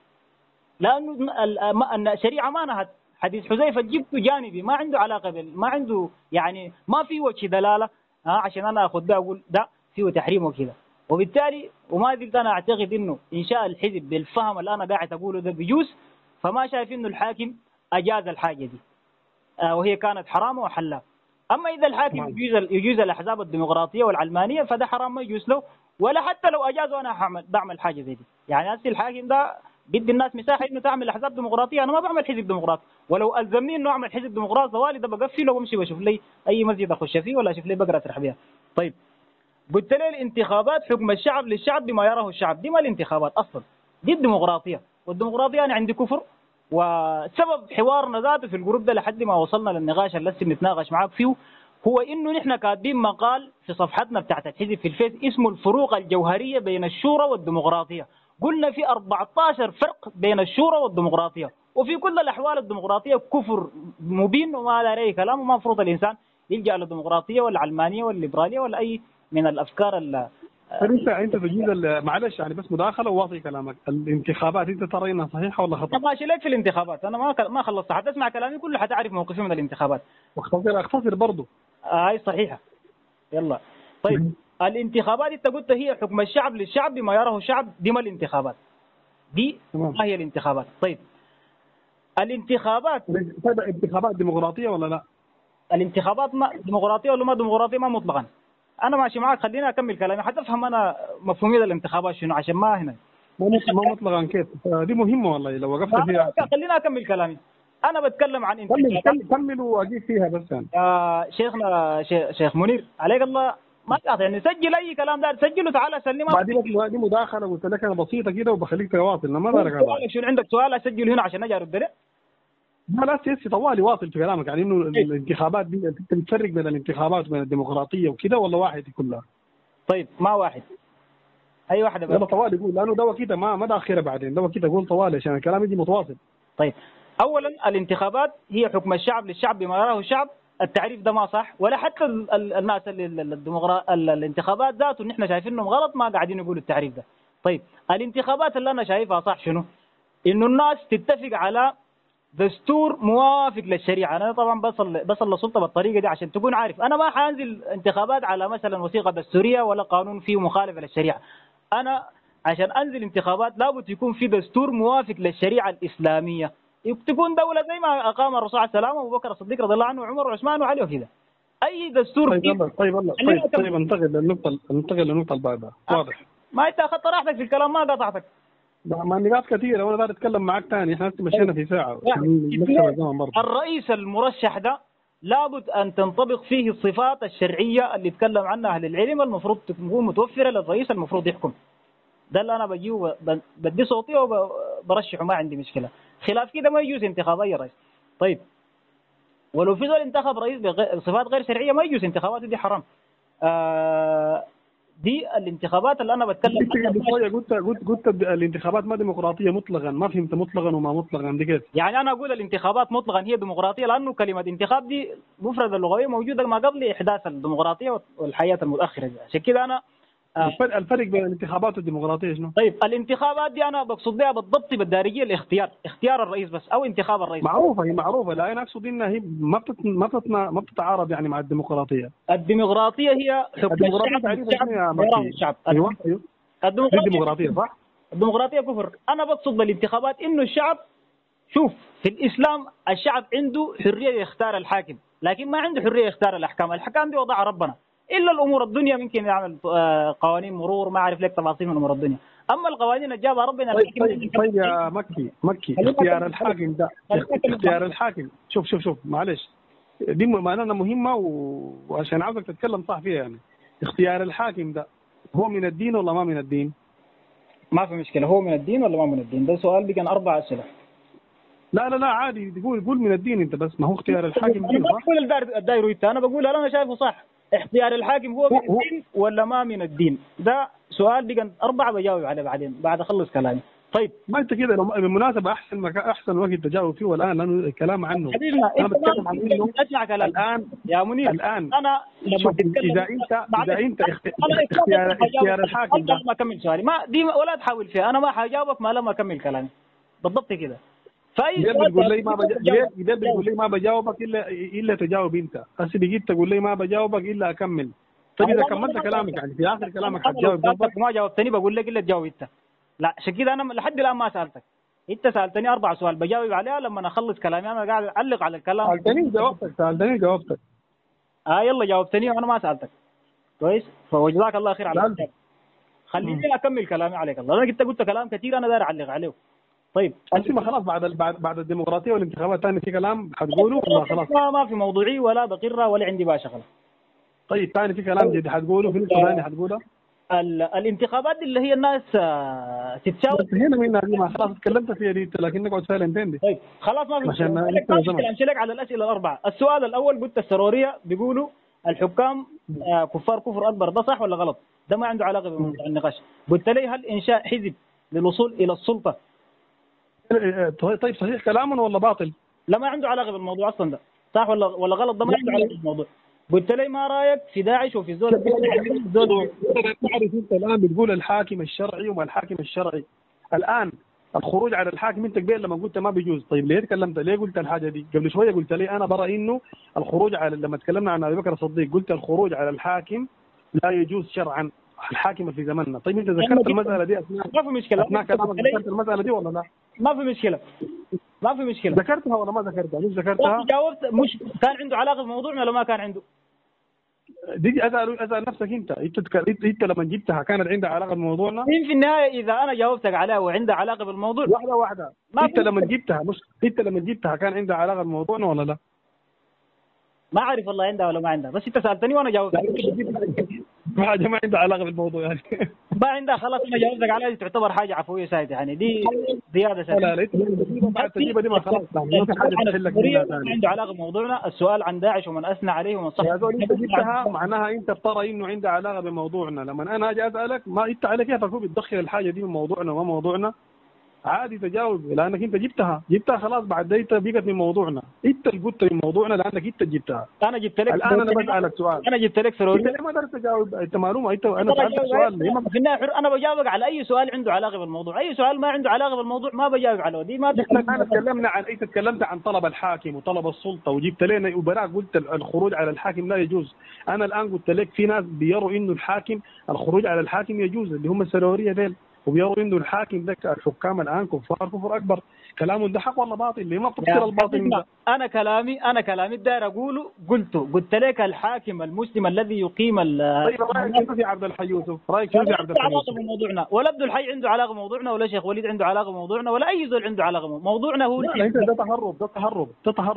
لأنه الشريعة ما نهت، حديث حذيفة جبته جانبي ما عنده علاقة بال، ما عنده يعني ما في وجه دلالة ها عشان أنا أخذ ده أقول ده فيه تحريم وكذا، وبالتالي وما زلت أنا أعتقد إنه إنشاء الحزب بالفهم اللي أنا قاعد أقوله ده بيجوز، فما شايف إنه الحاكم أجاز الحاجة دي آه وهي كانت حرام وحلال. أما إذا الحاكم يجوز يجوز الأحزاب الديمقراطية والعلمانية فده حرام ما يجوز له، ولا حتى لو أجازوا أنا هعمل بعمل حاجة زي دي، يعني هسه الحاكم ده بدي الناس مساحة إنه تعمل أحزاب ديمقراطية، أنا ما بعمل حزب ديمقراطي، ولو ألزمني إنه أعمل حزب ديمقراطي طوالي ده بقفله وأمشي وأشوف لي أي مسجد أخش فيه ولا أشوف لي بقرة أسرح بها. طيب قلت لي الانتخابات حكم الشعب للشعب بما يراه الشعب، دي ما الانتخابات أصلا، دي الديمقراطية، والديمقراطية أنا عندي كفر، وسبب حوارنا ذاته في الجروب ده لحد ما وصلنا للنقاش اللي لسه بنتناقش معاك فيه هو إنه نحن كاتبين مقال في صفحتنا بتاعت الحزب في الفيس اسمه الفروق الجوهرية بين الشورى والديمقراطية، قلنا في أربعة عشر فرق بين الشورى والديمقراطية، وفي كل الأحوال الديمقراطية كفر مبين وما لا أي كلام، وما مفروض الإنسان يلجأ للديمقراطية ولا العلمانية ولا الليبرالية ولا أي من الأفكار اللي انت انت تجيز معلش يعني بس مداخله وواطي كلامك، الانتخابات انت ترى انها صحيحه ولا خطا؟ ماشي لك في الانتخابات، انا ما ما خلصت، حتسمع كلامي كله حتعرف موقفي من الانتخابات. واختصر اختصر برضه. هاي آه صحيحه. يلا طيب م- الانتخابات انت قلت هي حكم الشعب للشعب بما يراه الشعب، دي ما الانتخابات دي ما هي الانتخابات. طيب الانتخابات طيب انتخابات ديمقراطيه ولا لا؟ الانتخابات ما ديمقراطيه ولا ما ديمقراطيه ما مطلقا، انا ماشي معك، خليني اكمل كلامي حتفهم انا مفهوميه الانتخابات شنو عشان ما هنا ما مطلقا كيف دي مهمه والله لو وقفت فيها. خليني اكمل كلامي، انا بتكلم عن انتخابات كمل واجيب فيها بس يعني. آه شيخنا شيخ, شيخ منير عليك الله ما تقاطع، يعني سجل اي كلام ده سجله تعال سلمه. بعدين دي مداخله قلت لك انا بسيطه كده وبخليك تواصل، ما بالك هذا شنو عندك سؤال اسجله هنا عشان اجي ارد له؟ لا لا سياسي طوالي واصل في كلامك، يعني انه الانتخابات دي انت بتفرق بين الانتخابات وبين الديمقراطيه وكده ولا واحد كلها؟ طيب ما واحد، اي واحده بس. يلا طوالي قول، لانه ده كده ما ما داخله بعدين، ده كده قول طوالي عشان الكلام يجي متواصل. طيب اولا الانتخابات هي حكم الشعب للشعب بما يراه الشعب، التعريف ده ما صح، ولا حتى الناس اللي الديمقراطيه الانتخابات ذاته نحن شايفينهم غلط ما قاعدين يقولوا التعريف ده. طيب الانتخابات اللي انا شايفها صح شنو؟ انه الناس تتفق على دستور موافق للشريعه، انا طبعا بصل بصل للسلطه بالطريقه دي عشان تكون عارف، انا ما حانزل انتخابات على مثلا وثيقه دستوريه ولا قانون فيه مخالفه للشريعه، انا عشان انزل انتخابات لابد يكون في دستور موافق للشريعه الاسلاميه، تكون دوله زي ما اقام الرسول عليه السلام وابو بكر الصديق رضي الله عنه وعمر وعثمان وعلي وكذا. اي دستور طيب يلا طيب يلا طيب طيب انتقل للنقطه انتقل للنقطه اللي بعدها. واضح ما انت اخذت راحتك في الكلام ما قاطعتك. ما النقاط كثيره وانا قاعد اتكلم معك ثاني، احنا مشينا في ساعه. الرئيس المرشح ده لابد ان تنطبق فيه الصفات الشرعيه اللي يتكلم عنها اهل العلم المفروض تكون متوفره للرئيس المفروض يحكم. ده اللي انا بجيه وب- بدي صوتي وبرشحه، ما عندي مشكله. خلاف كده ما يجوز انتخاب اي رئيس. طيب ولو في زول انتخب رئيس بصفات غير شرعيه ما يجوز انتخاباته، دي حرام. آه دي الانتخابات اللي انا بتكلم انت عنها. قبل شويه قلت قلت قلت الانتخابات ما ديمقراطيه مطلقا، ما فهمت مطلقا وما مطلقا دي كيف؟ يعني انا اقول الانتخابات مطلقا هي ديمقراطيه، لانه كلمه انتخاب دي مفردة لغويه موجوده ما قبل احداث الديمقراطيه والحياه المتاخره دي. عشان كده انا آه الفرق الفرق بين الانتخابات والديمقراطيه شنو؟ طيب الانتخابات دي انا بقصد بها بالضبط بالدارجيه الاختيار، اختيار الرئيس بس او انتخاب الرئيس. معروفه هي معروفه، لا انا اقصد انها هي ما بتت... ما بتت... ما بتتعارض يعني مع الديمقراطيه. الديمقراطيه هي حكم الديمقراطيه الشعب تعريفها الشعب شنو يا بيراه مكي؟ الشعب. ايوه ايوه دي الديمقراطيه الديمقراطيه صح؟ الديمقراطيه كفر. انا بقصد بالانتخابات انه الشعب، شوف في الاسلام الشعب عنده حريه يختار الحاكم، لكن ما عنده حريه يختار الاحكام. الاحكام دي وضعها ربنا، الا الامور الدنيا ممكن يعمل آه، قوانين مرور، ما اعرف لك تفاصيل من امور الدنيا. اما القوانين اللي جابها ربنا طيب الحاكم طيب طيب يا مكي مكي خلينا اختيار نكمل. الحاكم ده خلينا نكمل. اختيار الحاكم، شوف شوف شوف معلش دي معناها مهمه و... وعشان عاوزك تتكلم صح فيها يعني. اختيار الحاكم ده هو من الدين ولا ما من الدين؟ ما في مشكله، هو من الدين ولا ما من الدين؟ ده سؤال بقى اربع اسئله. لا لا لا عادي تقول قول من الدين انت، بس ما هو اختيار الحاكم انا دين ما صح؟ بقول الداير الداير انت، انا بقول هل انا شايفه صح اختيار الحاكم هو من هو- هو- الدين ولا ما من الدين؟ ده سؤال بقى اربعه بجاوب عليه بعدين بعد اخلص كلامي. طيب ما انت كده لو- بالمناسبه احسن مكان احسن وقت تجاوب فيه والان لانه الكلام عنه. حبيبنا انا انت بتكلم عن انه ما اسمع كلامي الان يا منير. الان انا لما شوف تتكلم اذا انت معلش، اذا انت اخت- انا اختيار إطلاقاً اختيار حجاوبك. الحاكم أنا ده لما اكمل سؤالي ما دي ولا تحاول فيها، انا ما حجاوبك ما لما اكمل كلامي بالضبط كده. فاي ليه سؤال بتقول لي ما بجا... ليه جاوب. ليه بتقول لي ما بجاوبك الا الا تجاوب انت؟ هسه بقيت تقول لي ما بجاوبك الا اكمل. طيب اذا كملت كلامك يعني في اخر كلامك أنا لو حتجاوب جوابك. سألتك وما جاوبتني بقول لك الا تجاوب انت. لا عشان كده انا لحد الان ما سالتك. انت سالتني اربع سؤال بجاوب عليها، لما اخلص كلامي انا قاعد اعلق على الكلام. سالتني جاوبتك سالتني جاوبتك. اه يلا جاوبتني وانا ما سالتك. كويس، فوجزاك الله خير على سألت. الإجابة. خليني اكمل كلامي عليك الله. انا قلت قلت كلام كثير انا داير اعلق عليه. طيب هسه ما خلاص بعد ال- بعد بعد الديمقراطيه والانتخابات ثاني في كلام حتقوله ولا خلاص؟ ما ما في موضوعي ولا بقرة ولا عندي بها شغله. طيب ثاني في كلام جديد حتقوله في نقطه ثانيه حتقولها؟ ال- الانتخابات دي اللي هي الناس آه، تتشاور. بس هنا منها دي ما خلاص تكلمت فيها دي لكن نقعد سايلنتين دي. طيب خلاص ما في عشان مشكلة. نكتب ما في الزمن. مشكلة. امشي لك على الاسئله الاربعه. السؤال الاول قلت السروريه بيقولوا الحكام آه، كفار كفر اكبر، ده صح ولا غلط؟ ده ما عنده علاقه بموضوع النقاش. قلت لي هل انشاء حزب للوصول الى السلطه طيب صحيح كلام ولا باطل؟ لا ما عنده علاقه بالموضوع اصلا، ده صح ولا ولا غلط؟ ده ما عنده علاقه بالموضوع. قلت لي ما رايك في داعش وفي الزول الزول تعرف انت الان بتقول الحاكم الشرعي وما الحاكم الشرعي. الان الخروج على الحاكم انت قبل لما قلت ما بيجوز، طيب ليه تكلمت ليه قلت الحاجه دي؟ قبل شويه قلت لي انا برى انه الخروج على لما تكلمنا عن ابي بكر الصديق قلت الخروج على الحاكم لا يجوز شرعا، الحاكم في زمننا. طيب انت ذكرت المساله دي اثناء ما في مشكله. اثناء كلامك ذكرت المساله دي ولا لا؟ ما في مشكله ما في مشكله. ذكرتها ولا ما ذكرتها؟ مش ذكرتها؟ جاوبت. مش كان عنده علاقه بموضوعنا ولا ما كان عنده؟ دي اسال اسال نفسك انت انت تك- انت, انت لما جبتها كانت عندها علاقه بموضوعنا؟ مين في النهايه اذا انا جاوبتك عليها وعندها علاقه بالموضوع؟ واحده واحده. ما انت في- لما جبتها مش انت لما جبتها كان عندها علاقه بموضوعنا ولا لا؟ ما اعرف والله عندها ولا ما عندها، بس انت سالتني وانا جاوبتك. ما حاجه ما عندها علاقه بالموضوع يعني. ما عندها خلاص انا جاوبتك عليها، دي تعتبر حاجه عفويه سايد يعني، دي زياده لا سايد. لا لا انت بعد التجربه دي ما خلاص ما في حاجه تحلك منها ما ثاني. عنده علاقه بموضوعنا. السؤال عن داعش ومن اثنى عليه ومن صح. يا زول انت جبتها معناها انت بترى انه عندها علاقه بموضوعنا، لما انا اجي اسالك ما انت على كيفك هو بتدخل الحاجه دي من موضوعنا وما موضوعنا عادي تجاوب لانك انت جبتها جبتها خلاص بعد ده انت بقت من موضوعنا، انت اللي قلت من موضوعنا لانك انت جبتها. انا جبت لك الان انا بسالك سؤال انا جبت لك سرور. انت ليه ما قدرت تجاوب؟ انت معلومه انت انا سالتك سؤال ليه ما في النهايه حر. انا بجاوبك على اي سؤال عنده علاقه بالموضوع، اي سؤال ما عنده علاقه بالموضوع ما بجاوب عليه. دي ما احنا الان تكلمنا عن انت تكلمت عن طلب الحاكم وطلب السلطه وجبت لنا وبراك قلت الخروج على الحاكم لا يجوز. انا الان قلت لك في ناس بيروا انه الحاكم الخروج على الحاكم يجوز اللي هم السروريه ديل، وبيروا انه الحاكم ده الحكام الان كفار كفر اكبر. كلامه ده حق ولا باطل؟ ليه ما بتفسر الباطل ده؟ انا كلامي انا كلامي داير اقوله قلته. قلت لك الحاكم المسلم الذي يقيم ال طيب رايك شنو في عبد الحي يوسف؟ رايك شنو في عبد الحي علاقه يوسف؟ بموضوعنا، ولا عبد الحي عنده علاقه بموضوعنا، ولا شيخ وليد عنده علاقه بموضوعنا، ولا اي زول عنده علاقه بموضوعنا. هو لا لا انت ده تهرب ده تهرب ده تهرب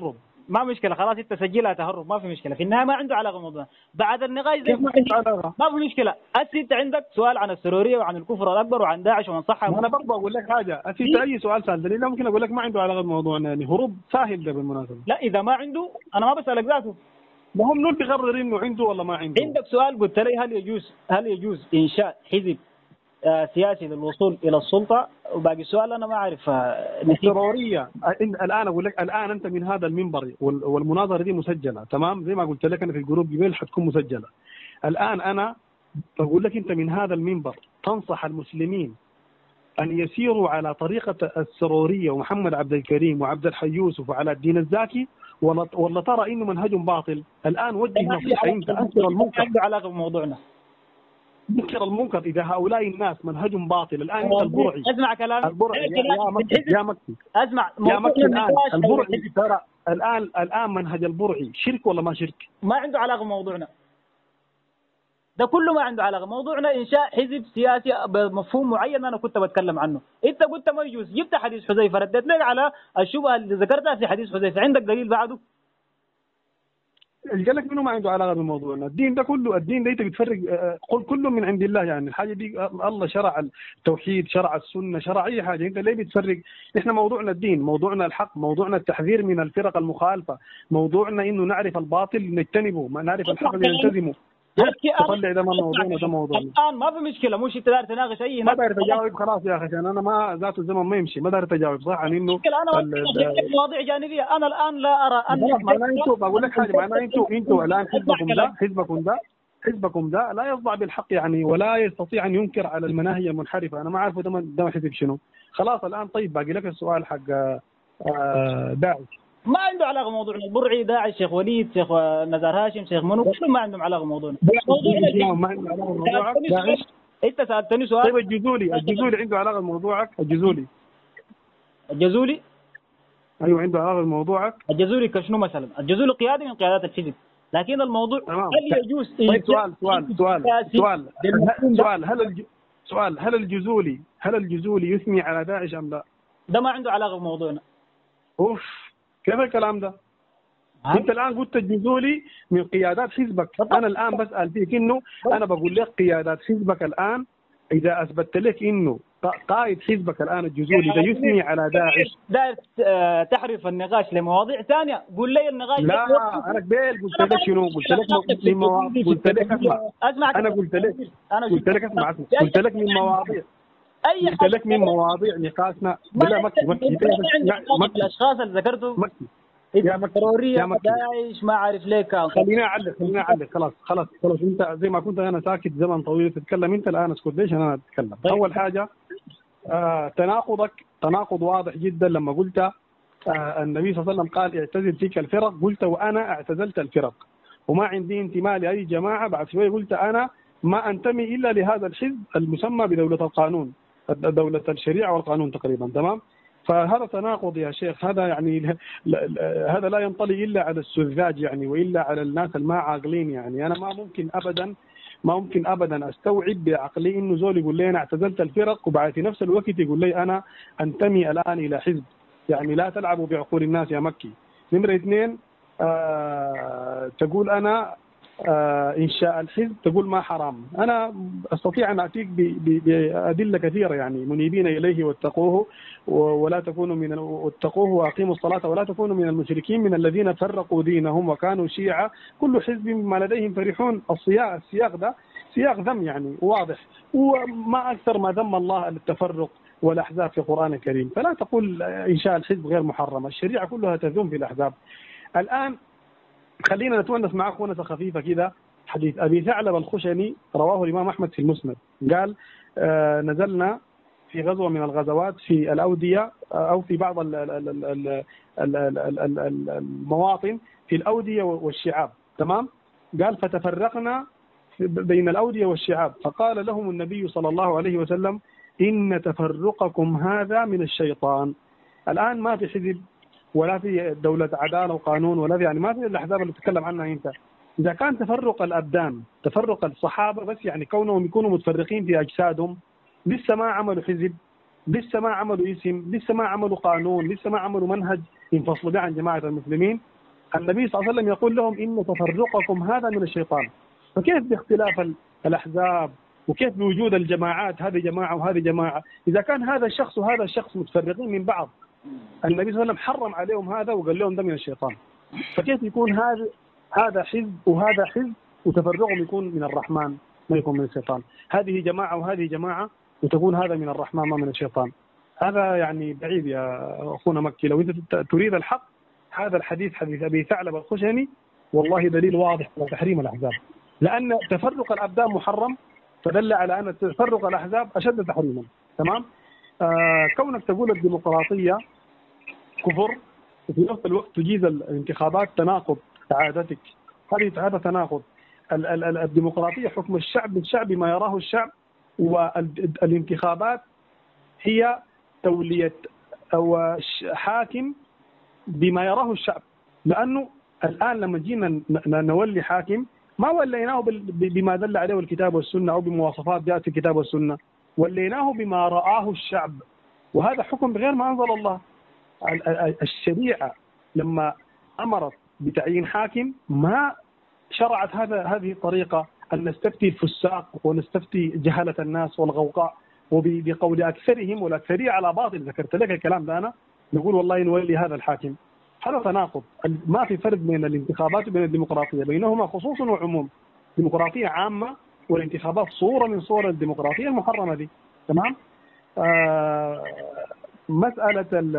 ما مشكله خلاص انت سجلها تهرب ما في مشكله، في النهايه ما عنده علاقه بالموضوع. بعد النقاش ده كيف ما عنده علاقه؟ ما في مشكله. هسه انت عندك سؤال عن السروريه وعن الكفر الاكبر وعن داعش ومنصحها. ما انا برضه اقول لك حاجه، انت اي سؤال سالتني لا ممكن اقول لك ما عنده علاقه بموضوعنا، يعني هروب ساهل ده بالمناسبه. لا اذا ما عنده انا ما بسالك ذاته، ما هم نقول بيقرر انه عنده ولا ما عنده. عندك سؤال قلت لي هل يجوز هل يجوز انشاء حزب آه سياسي للوصول الى السلطه، وباقي السؤال انا ما اعرف آه السروريه. الان اقول لك الان انت من هذا المنبر والمناظره دي مسجله تمام، زي ما قلت لك انا في الجروب جميل حتكون مسجله. الان انا بقول لك انت من هذا المنبر تنصح المسلمين ان يسيروا على طريقه السروريه ومحمد عبد الكريم وعبد الحي يوسف وعلى الدين الزاكي، ولا ولا ترى انه منهجهم باطل؟ الان وجه نصيحه انت انكر المنكر. عنده علاقه بموضوعنا. انكر المنكر اذا هؤلاء الناس منهجهم باطل. الان انت البرعي اسمع كلامي البرعي يا مكي يا مكي اسمع يا مكي الان البرعي ترى الان الان منهج البرعي شرك ولا ما شرك؟ ما عنده علاقه بموضوعنا. ده كله ما عنده علاقه، موضوعنا انشاء حزب سياسي بمفهوم معين انا كنت بتكلم عنه، انت قلت ما يجوز، جبت حديث حذيفه رديت لك على الشبهه اللي ذكرتها في حديث حذيفه، عندك دليل بعده؟ قال لك منه ما عنده علاقه بموضوعنا، الدين ده كله الدين ده انت بتفرق قل كله من عند الله، يعني الحاجه دي الله شرع التوحيد شرع السنه شرع اي حاجه، انت ليه بتفرق؟ احنا موضوعنا الدين، موضوعنا الحق، موضوعنا التحذير من الفرق المخالفه، موضوعنا انه نعرف الباطل نجتنبه، ما نعرف الحق نلتزمه. تطلع ده ما موضوعنا ده موضوعنا. الان ما في مشكله، مش انت داير تناقش اي ما داير تجاوب خلاص يا اخي، عشان انا ما ذات الزمن ما يمشي، ما داير تجاوب صح عن انه انا مواضيع جانبيه، انا الان لا ارى ان معناه انتوا بقول لك حاجه، معناه انتوا انتوا الان حزبكم ده حزبكم ده حزبكم ده لا يصدع بالحق يعني، ولا يستطيع ان ينكر على المناهج المنحرفه، انا ما اعرف ده ده حزب شنو. خلاص الان طيب باقي لك السؤال حق داعش. ما عنده علاقه بموضوعنا، البرعي داعش شيخ وليد شيخ نزار هاشم شيخ منو كلهم ما عندهم علاقه بموضوعنا. موضوعنا ما عنده علاقه بموضوعك داعش. انت سالتني سؤال. طيب الجزولي الجزولي عنده علاقه بموضوعك؟ الجزولي الجزولي ايوه عنده علاقه بموضوعك. الجزولي كشنو مثلا؟ الجزولي قيادي من قيادات الحزب، لكن الموضوع تمام. هل يجوز طيب سؤال سؤال سؤال سؤال سؤال هل الج... سؤال هل الجزولي هل الجزولي يثني على داعش ام لا؟ ده ما عنده علاقه بموضوعنا. اوف كيف الكلام ده؟ ها؟ انت الان قلت الجزولي من قيادات حزبك، انا الان بسال فيك انه انا بقول لك قيادات حزبك الان اذا اثبتت لك انه قائد حزبك الان الجزولي ده يثني على داعش، داير تحرف النقاش لمواضيع ثانيه، قول لي النقاش. لا انا قبل قلت لك شنو؟ قلت لك من مواضيع، قلت لك اسمع اسمع انا قلت لك انا قلت لك اسمع قلت لك من مواضيع اي قلت لك من مواضيع نقاشنا. لا مكي مكي مكي الاشخاص اللي ذكرته مكي يا مكي يا مكي داعش ما عارف ليه كان. خليني اعلق خليني اعلق خلاص خلاص خلاص انت زي ما كنت انا ساكت زمن طويل تتكلم انت الان اسكت ليش انا اتكلم. طيب. اول حاجه آه تناقضك تناقض واضح جدا لما قلت آه النبي صلى الله عليه وسلم قال اعتزل فيك الفرق، قلت وانا اعتزلت الفرق وما عندي انتماء لاي جماعه، بعد شويه قلت انا ما انتمي الا لهذا الحزب المسمى بدوله القانون، دولة الشريعة والقانون تقريبا تمام. فهذا تناقض يا شيخ، هذا يعني لا لا هذا لا ينطلي إلا على السذاج يعني، وإلا على الناس الما عاقلين يعني. أنا ما ممكن أبدا ما ممكن أبدا أستوعب بعقلي إنه زول يقول لي أنا اعتزلت الفرق وبعد في نفس الوقت يقول لي أنا أنتمي الآن إلى حزب، يعني لا تلعبوا بعقول الناس يا مكي. نمرة اثنين آه تقول أنا آه إنشاء الحزب تقول ما حرام، أنا أستطيع أن أتيك بأدلة كثيرة يعني منيبين إليه واتقوه ولا تكونوا من واتقوه وأقيموا الصلاة ولا تكونوا من المشركين من الذين فرقوا دينهم وكانوا شيعا كل حزب بما لديهم فرحون. السياق السياق ده سياق ذم يعني واضح، وما أكثر ما ذم الله التفرق والأحزاب في القرآن الكريم، فلا تقول إنشاء الحزب غير محرم، الشريعة كلها تذم في الأحزاب. الآن خلينا نتونس معك ونسة خفيفة كده. حديث أبي ثعلب الخشني رواه الإمام أحمد في المسند، قال آه نزلنا في غزوة من الغزوات في الأودية أو في بعض المواطن في الأودية والشعاب تمام. قال فتفرقنا بين الأودية والشعاب فقال لهم النبي صلى الله عليه وسلم إن تفرقكم هذا من الشيطان. الآن ما في حزب ولا في دولة عدالة وقانون ولا في يعني ما في الأحزاب اللي تتكلم عنها أنت. إذا كان تفرق الأبدان تفرق الصحابة بس يعني كونهم يكونوا متفرقين في أجسادهم، لسه ما عملوا حزب، لسه ما عملوا اسم، لسه ما عملوا قانون، لسه ما عملوا منهج ينفصلوا به عن جماعة المسلمين. النبي صلى الله عليه وسلم يقول لهم إن تفرقكم هذا من الشيطان. فكيف باختلاف الأحزاب وكيف بوجود الجماعات، هذه جماعة وهذه جماعة، إذا كان هذا الشخص وهذا الشخص متفرقين من بعض؟ النبي صلى الله عليه وسلم حرم عليهم هذا وقال لهم ده من الشيطان. فكيف يكون هذا هذا حزب وهذا حزب وتفرقهم يكون من الرحمن ما يكون من الشيطان؟ هذه جماعة وهذه جماعة وتكون هذا من الرحمن ما من الشيطان. هذا يعني بعيد يا أخونا مكي. لو أنت تريد الحق هذا الحديث حديث أبي ثعلب الخشني والله دليل واضح على تحريم الأحزاب، لأن تفرق الأبدان محرم، فدل على أن تفرق الأحزاب أشد تحريما. تمام؟ آه كونك تقول الديمقراطية كفر وفي نفس الوقت تجيز الانتخابات تناقض عادتك، هذه هذا تناقض. الديمقراطية حكم الشعب بالشعب ما يراه الشعب، والانتخابات هي تولية أو حاكم بما يراه الشعب. لأنه الآن لما جينا نولي حاكم ما وليناه بما دل عليه الكتاب والسنة أو بمواصفات جاءت في الكتاب والسنة، وليناه بما رآه الشعب، وهذا حكم بغير ما أنزل الله. الشريعة لما أمرت بتعيين حاكم ما شرعت هذا هذه الطريقة أن نستفتي الفساق ونستفتي جهلة الناس والغوقاء وبقول أكثرهم، والأكثرية على باطل. ذكرت لك الكلام ده أنا، نقول والله نولي هذا الحاكم. هذا تناقض. ما في فرق بين الانتخابات وبين الديمقراطية، بينهما خصوص وعموم. ديمقراطية عامة والانتخابات صورة من صور الديمقراطية المحرمة دي. تمام؟ آه مسألة ال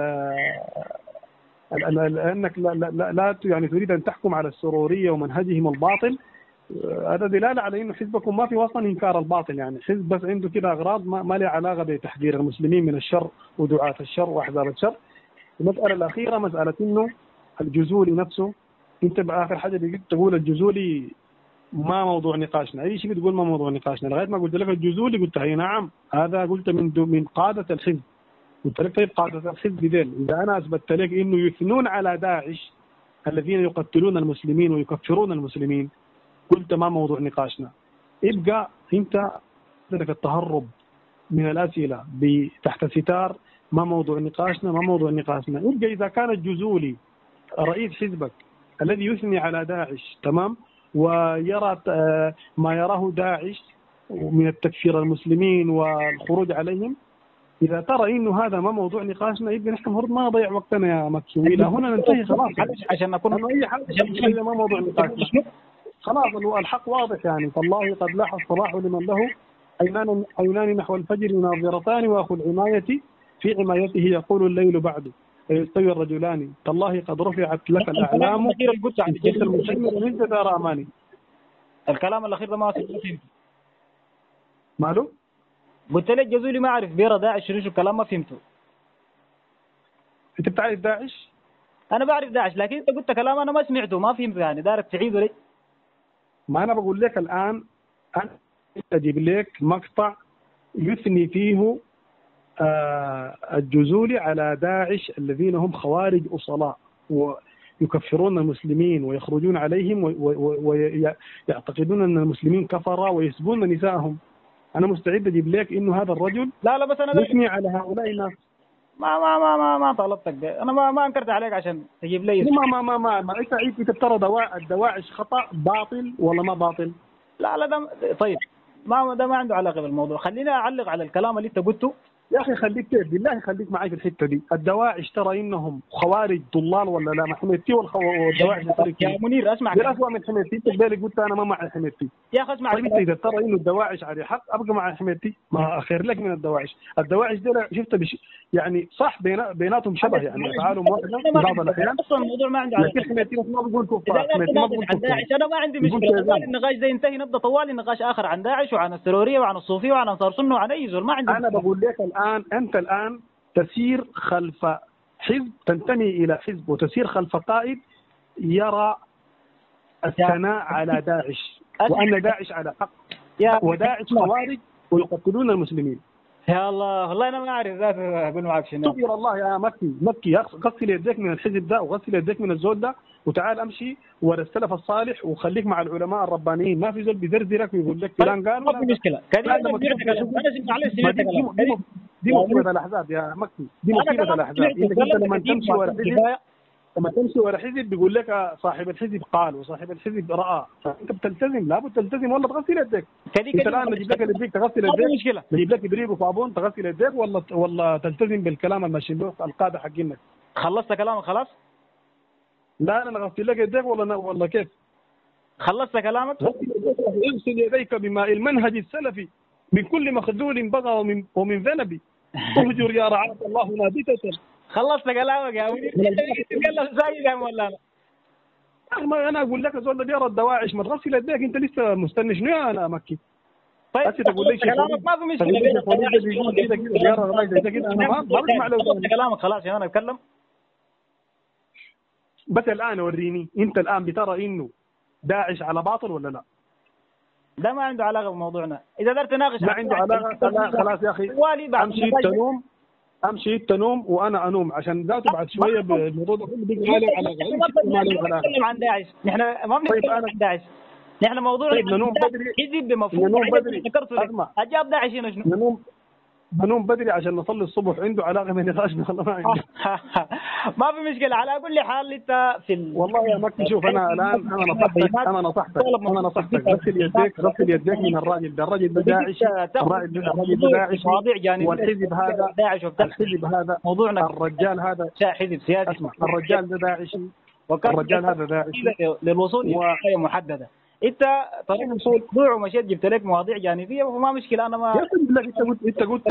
أنك لا, لا, لا يعني تريد أن تحكم على السرورية ومنهجهم الباطل، هذا دلالة على إنه حزبكم ما في وصل إنكار الباطل. يعني حزب بس عنده كده أغراض ما, ما له علاقة بتحذير المسلمين من الشر ودعاة الشر وأحزاب الشر. المسألة الأخيرة مسألة إنه الجزولي نفسه، أنت بآخر حاجة بيجي تقول الجزولي ما موضوع نقاشنا، أي شيء بتقول ما موضوع نقاشنا، لغاية ما قلت لك الجزولي قلت هي نعم هذا قلت من من قادة الحزب. قلت لك طيب قادة الحزب ديل إذا أنا أثبتت لك إنه يثنون على داعش الذين يقتلون المسلمين ويكفرون المسلمين، قلت ما موضوع نقاشنا. يبقى أنت عندك التهرب من الأسئلة تحت ستار ما موضوع نقاشنا ما موضوع نقاشنا. يبقى إذا كان الجزولي رئيس حزبك الذي يثني على داعش تمام ويرى ما يراه داعش من التكفير المسلمين والخروج عليهم، إذا ترى إنه هذا ما موضوع نقاشنا يبقى نحن المفروض ما نضيع وقتنا يا مكي، إلى هنا ننتهي خلاص. عشان أكون أي حاجة ما موضوع نقاشنا خلاص الحق واضح. يعني فالله قد لاح الصلاح لمن له عينان عينان نحو الفجر ناظرتان وأخو العناية في عمايته يقول الليل بعد يستوي الرجلان تالله قد رفعت لك الأعلام جيش المشمر من جدار أماني. الكلام الأخير ده ما فهمت ماله؟ قلت لك جزولي ما أعرف بيرة داعش شنو الكلام ما فهمته. أنت بتعرف داعش؟ أنا بعرف داعش لكن أنت قلت كلام أنا ما سمعته ما فهمته، يعني دارك تعيده لي. ما أنا بقول لك الآن أنا أجيب لك مقطع يثني فيه آه الجزولي على داعش الذين هم خوارج أصلاء ويكفرون المسلمين ويخرجون عليهم ويعتقدون أن المسلمين كفرة ويسبون نساءهم. أنا مستعد أجيب لك إنه هذا الرجل لا لا بس أنا يثني على هؤلاء الناس. ما ما ما ما ما طلبتك ده. أنا ما ما أنكرت عليك عشان تجيب لي ما ما ما ما, ما. أنت أنت ترى دواع الدواعش خطأ باطل ولا ما باطل؟ لا لا ده طيب ما ده ما عنده علاقة بالموضوع. خليني أعلق على الكلام اللي أنت قلته. يا أخي خليك بالله خليك معي في الحتة دي. الدواعش ترى إنهم خوارج ضلال ولا لا؟ ما حميتي والدواعش يا منير أسمع بالأسوأ من حميتي. أنت بالك قلت أنا ما مع حميتي يا أخي أسمع. طيب إذا ترى إنه الدواعش على حق أبقى مع حميتي ما خير لك من الدواعش. الدواعش دي شفت بش يعني صح بينا بيناتهم شبه يعني أفعالهم واحدة في بعض الأحيان. أصلا الموضوع ما عنده علاقة. لكن حميتي ما بقول كفار. حميتي ما بقول كفار. أنا ما عندي مشكلة. طوال النقاش ده ينتهي نبدأ طوال نقاش آخر عن داعش وعن السرورية وعن الصوفية وعن أنصار سنة وعن أي زول ما عندي. أنا بقول لك الآن أنت الآن تسير خلف حزب تنتمي إلى حزب وتسير خلف قائد يرى الثناء على داعش وأن داعش على حق وداعش خوارج ويقتلون المسلمين. يا الله والله أنا ما أعرف ذات أقول معك شنو. تغفر الله يا مكي مكي غسل يديك من الحزب ده وغسل يديك من الزول ده وتعال أمشي ورا السلف الصالح وخليك مع العلماء الربانيين. ما في زول بيزرزرك ويقول لك فلان قال ما في مشكلة. دي مصيبة الأحزاب يا مكي. دي مصيبة الأحزاب. إنك أنت لما تمشي ورا حزب لما تمشي ورا حزب بيقول لك صاحب الحزب قال وصاحب الحزب راى، فانت بتلتزم، لابد تلتزم ولا تغسل يديك. انت الان نجيب لك اليديك تغسل يديك، نجيب لك ابريق وصابون تغسل يديك، ولا ولا تلتزم بالكلام الماشيين به القاده حقينك. خلصت كلامك خلاص؟ لا انا اغسل لك يديك ولا ولا كيف؟ خلصت كلامك؟ اغسل يديك بماء المنهج السلفي من كل مخذول بغى ومن ومن ذنب، اهجر يا رعاك الله نابتة. خلصت كلامك يا وليد؟ تتكلم زي يا مولانا. ما انا اقول لك زول بيرى الدواعش، ما تغسل يديك، انت لسه مستني شنو انا مكي؟ طيب تقول لي كلامك ما في مشكله كده كده كده كده انا ما بسمع له كلامك خلاص يا انا اتكلم. بس الان وريني انت الان بترى انه داعش على باطل ولا لا؟ ده ما عنده علاقه بموضوعنا، اذا قدرت تناقش ما عنده علاقه. خلاص يا اخي امشي تنوم، امشي تنوم وانا انوم، عشان ذاته بعد شويه بالموضوع ده كله بيجي عليه علاقه. ما نتكلم عن داعش، نحن ما بنتكلم عن داعش، نحن موضوعنا طيب ننوم بدري، حزب بمفهوم ننوم بدري، اسمع اجاب داعش هنا شنو؟ ننوم بنوم بدري عشان نصلي الصبح، عنده علاقه بنقاشنا والله ما عنده. ما في مشكله. على كل حال انت في ال... والله يا مكي شوف انا الان انا نصحتك انا نصحتك انا نصحتك غسل يديك، غسل يديك من الراجل ده، الراجل ده داعشي، الراجل الراجل ده داعشي، والحزب هذا الحزب هذا موضوعنا الرجال هذا حزب سياسي. اسمع الرجال ده داعشي، الرجال هذا داعشي للوصول الى حاجه محدده. انت طريق الموضوع ومشيت جبت لك مواضيع جانبيه وما مشكله. انا ما يا اخي انت قلت انت قلت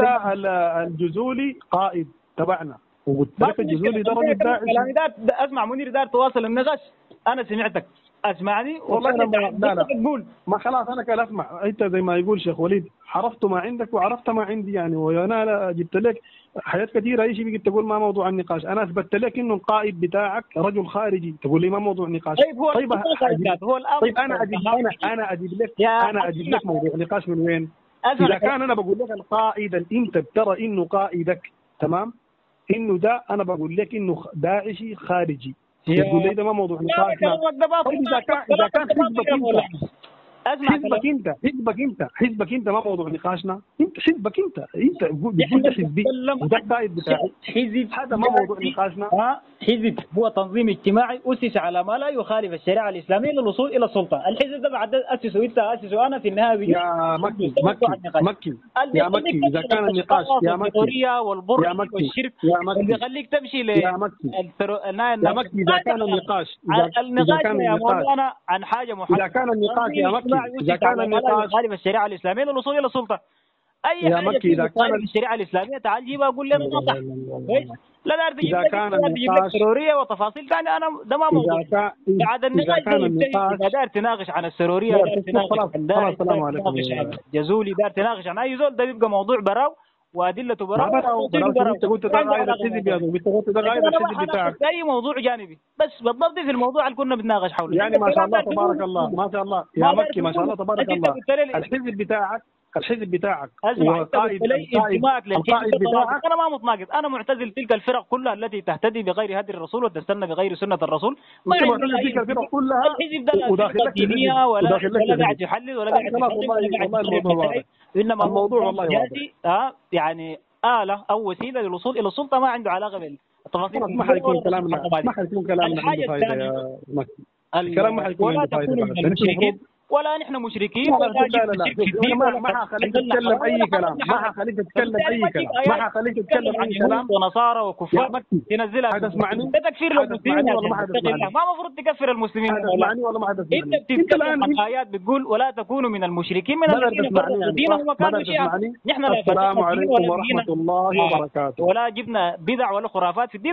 الجزولي قائد تبعنا، وقلت لك الجزولي ده راجل داعش. اسمع منير دار تواصل النقاش، انا سمعتك اسمعني والله انا ما لا لا تقول ما خلاص انا كان اسمع. انت زي ما يقول شيخ وليد عرفت ما عندك وعرفت ما عندي يعني، وانا جبت لك حاجات كثيره. اي شيء بيجي تقول ما موضوع النقاش، انا اثبتت لك انه القائد بتاعك رجل خارجي، تقول لي ما موضوع النقاش. طيب هو طيب, هو الامر طيب انا اجيب انا انا اجيب لك انا اجيب لك موضوع النقاش من وين؟ اذا كان انا بقول لك القائد انت بترى انه قائدك تمام، انه ده انا بقول لك انه داعشي خارجي، تقول لي ده ما موضوع نقاشنا. طيب اذا كان اذا كان حزبك انت حزبك انت حزبك انت حزبك انت ما موضوع نقاشنا، انت حزبك انت انت بتقول ده حزبي وده القائد بتاعي، حزب هذا ما موضوع نقاشنا. ها حزب هو تنظيم اجتماعي اسس على ما لا يخالف الشريعه الاسلاميه للوصول الى السلطه. الحزب ده بعد اسسه انت اسسه انا في النهايه يا مكي مكي مكي يا مكي اذا كان النقاش يا مكي والبر يا مكي والشرك يا مكي اللي يخليك تمشي ل يا مكي يا مكي اذا كان النقاش اذا كان النقاش عن حاجه محدده، اذا كان النقاش يا مكي إذا كان النقاش يخالف الشريعه الاسلاميه للوصول الى السلطه، اي يا حاجه مكي إذا كان الشريعه الاسلاميه تعال جيبها قول لنا ما صح. لا دار تجيب إذا كان النقاش سروريه وتفاصيل ثانيه، انا ده ما موضوع. بعد النقاش اذا دار تناقش عن السروريه، دار تناقش عن دار تناقش عن جزولي، دار تناقش عن اي زول، ده بيبقى موضوع براو وادلته براو. براو براو انت قلت ده غايه الحزب يا انت قلت ده غايه الحزب بتاعك، اي موضوع جانبي بس بالضبط في الموضوع اللي كنا بنتناقش حوله. يعني ما شاء الله تبارك الله ما شاء الله يا مكي ما شاء الله تبارك الله. الحزب بتاعك الحزب بتاعك وقائد انتمائك للحزب بتاعك، انا ما متناقض، انا معتزل تلك الفرق كلها التي تهتدي بغير هدي الرسول وتستنى بغير سنه الرسول. ما معتزل تلك الفرق كلها الحزب ده لا دينيه ولا ولا قاعد يحلل ولا قاعد يحلل، انما الموضوع والله اه يعني آلة او وسيله للوصول الى السلطه، ما عنده علاقه بالتفاصيل. ما حيكون كلامنا ما حيكون كلامنا عنده فائده يا مكي، الكلام ما حيكون عنده فائده. ولا نحن مشركين ولا لا لا لا ما حخليك تتكلم اي كلام، ما حخليك تتكلم اي كلام، ما حخليك تتكلم اي كلام. ونصارى وكفار تنزلها حتسمعني؟ ده تكفير المسلمين والله ما حتسمعني، ما المفروض تكفر المسلمين. حتسمعني والله ما حتسمعني. انت بتتكلم عن ايات بتقول ولا تكونوا من المشركين من الذين فرقوا دينهم وكانوا شيعا. نحن لا السلام عليكم ورحمه الله وبركاته. ولا جبنا بدع ولا خرافات في الدين.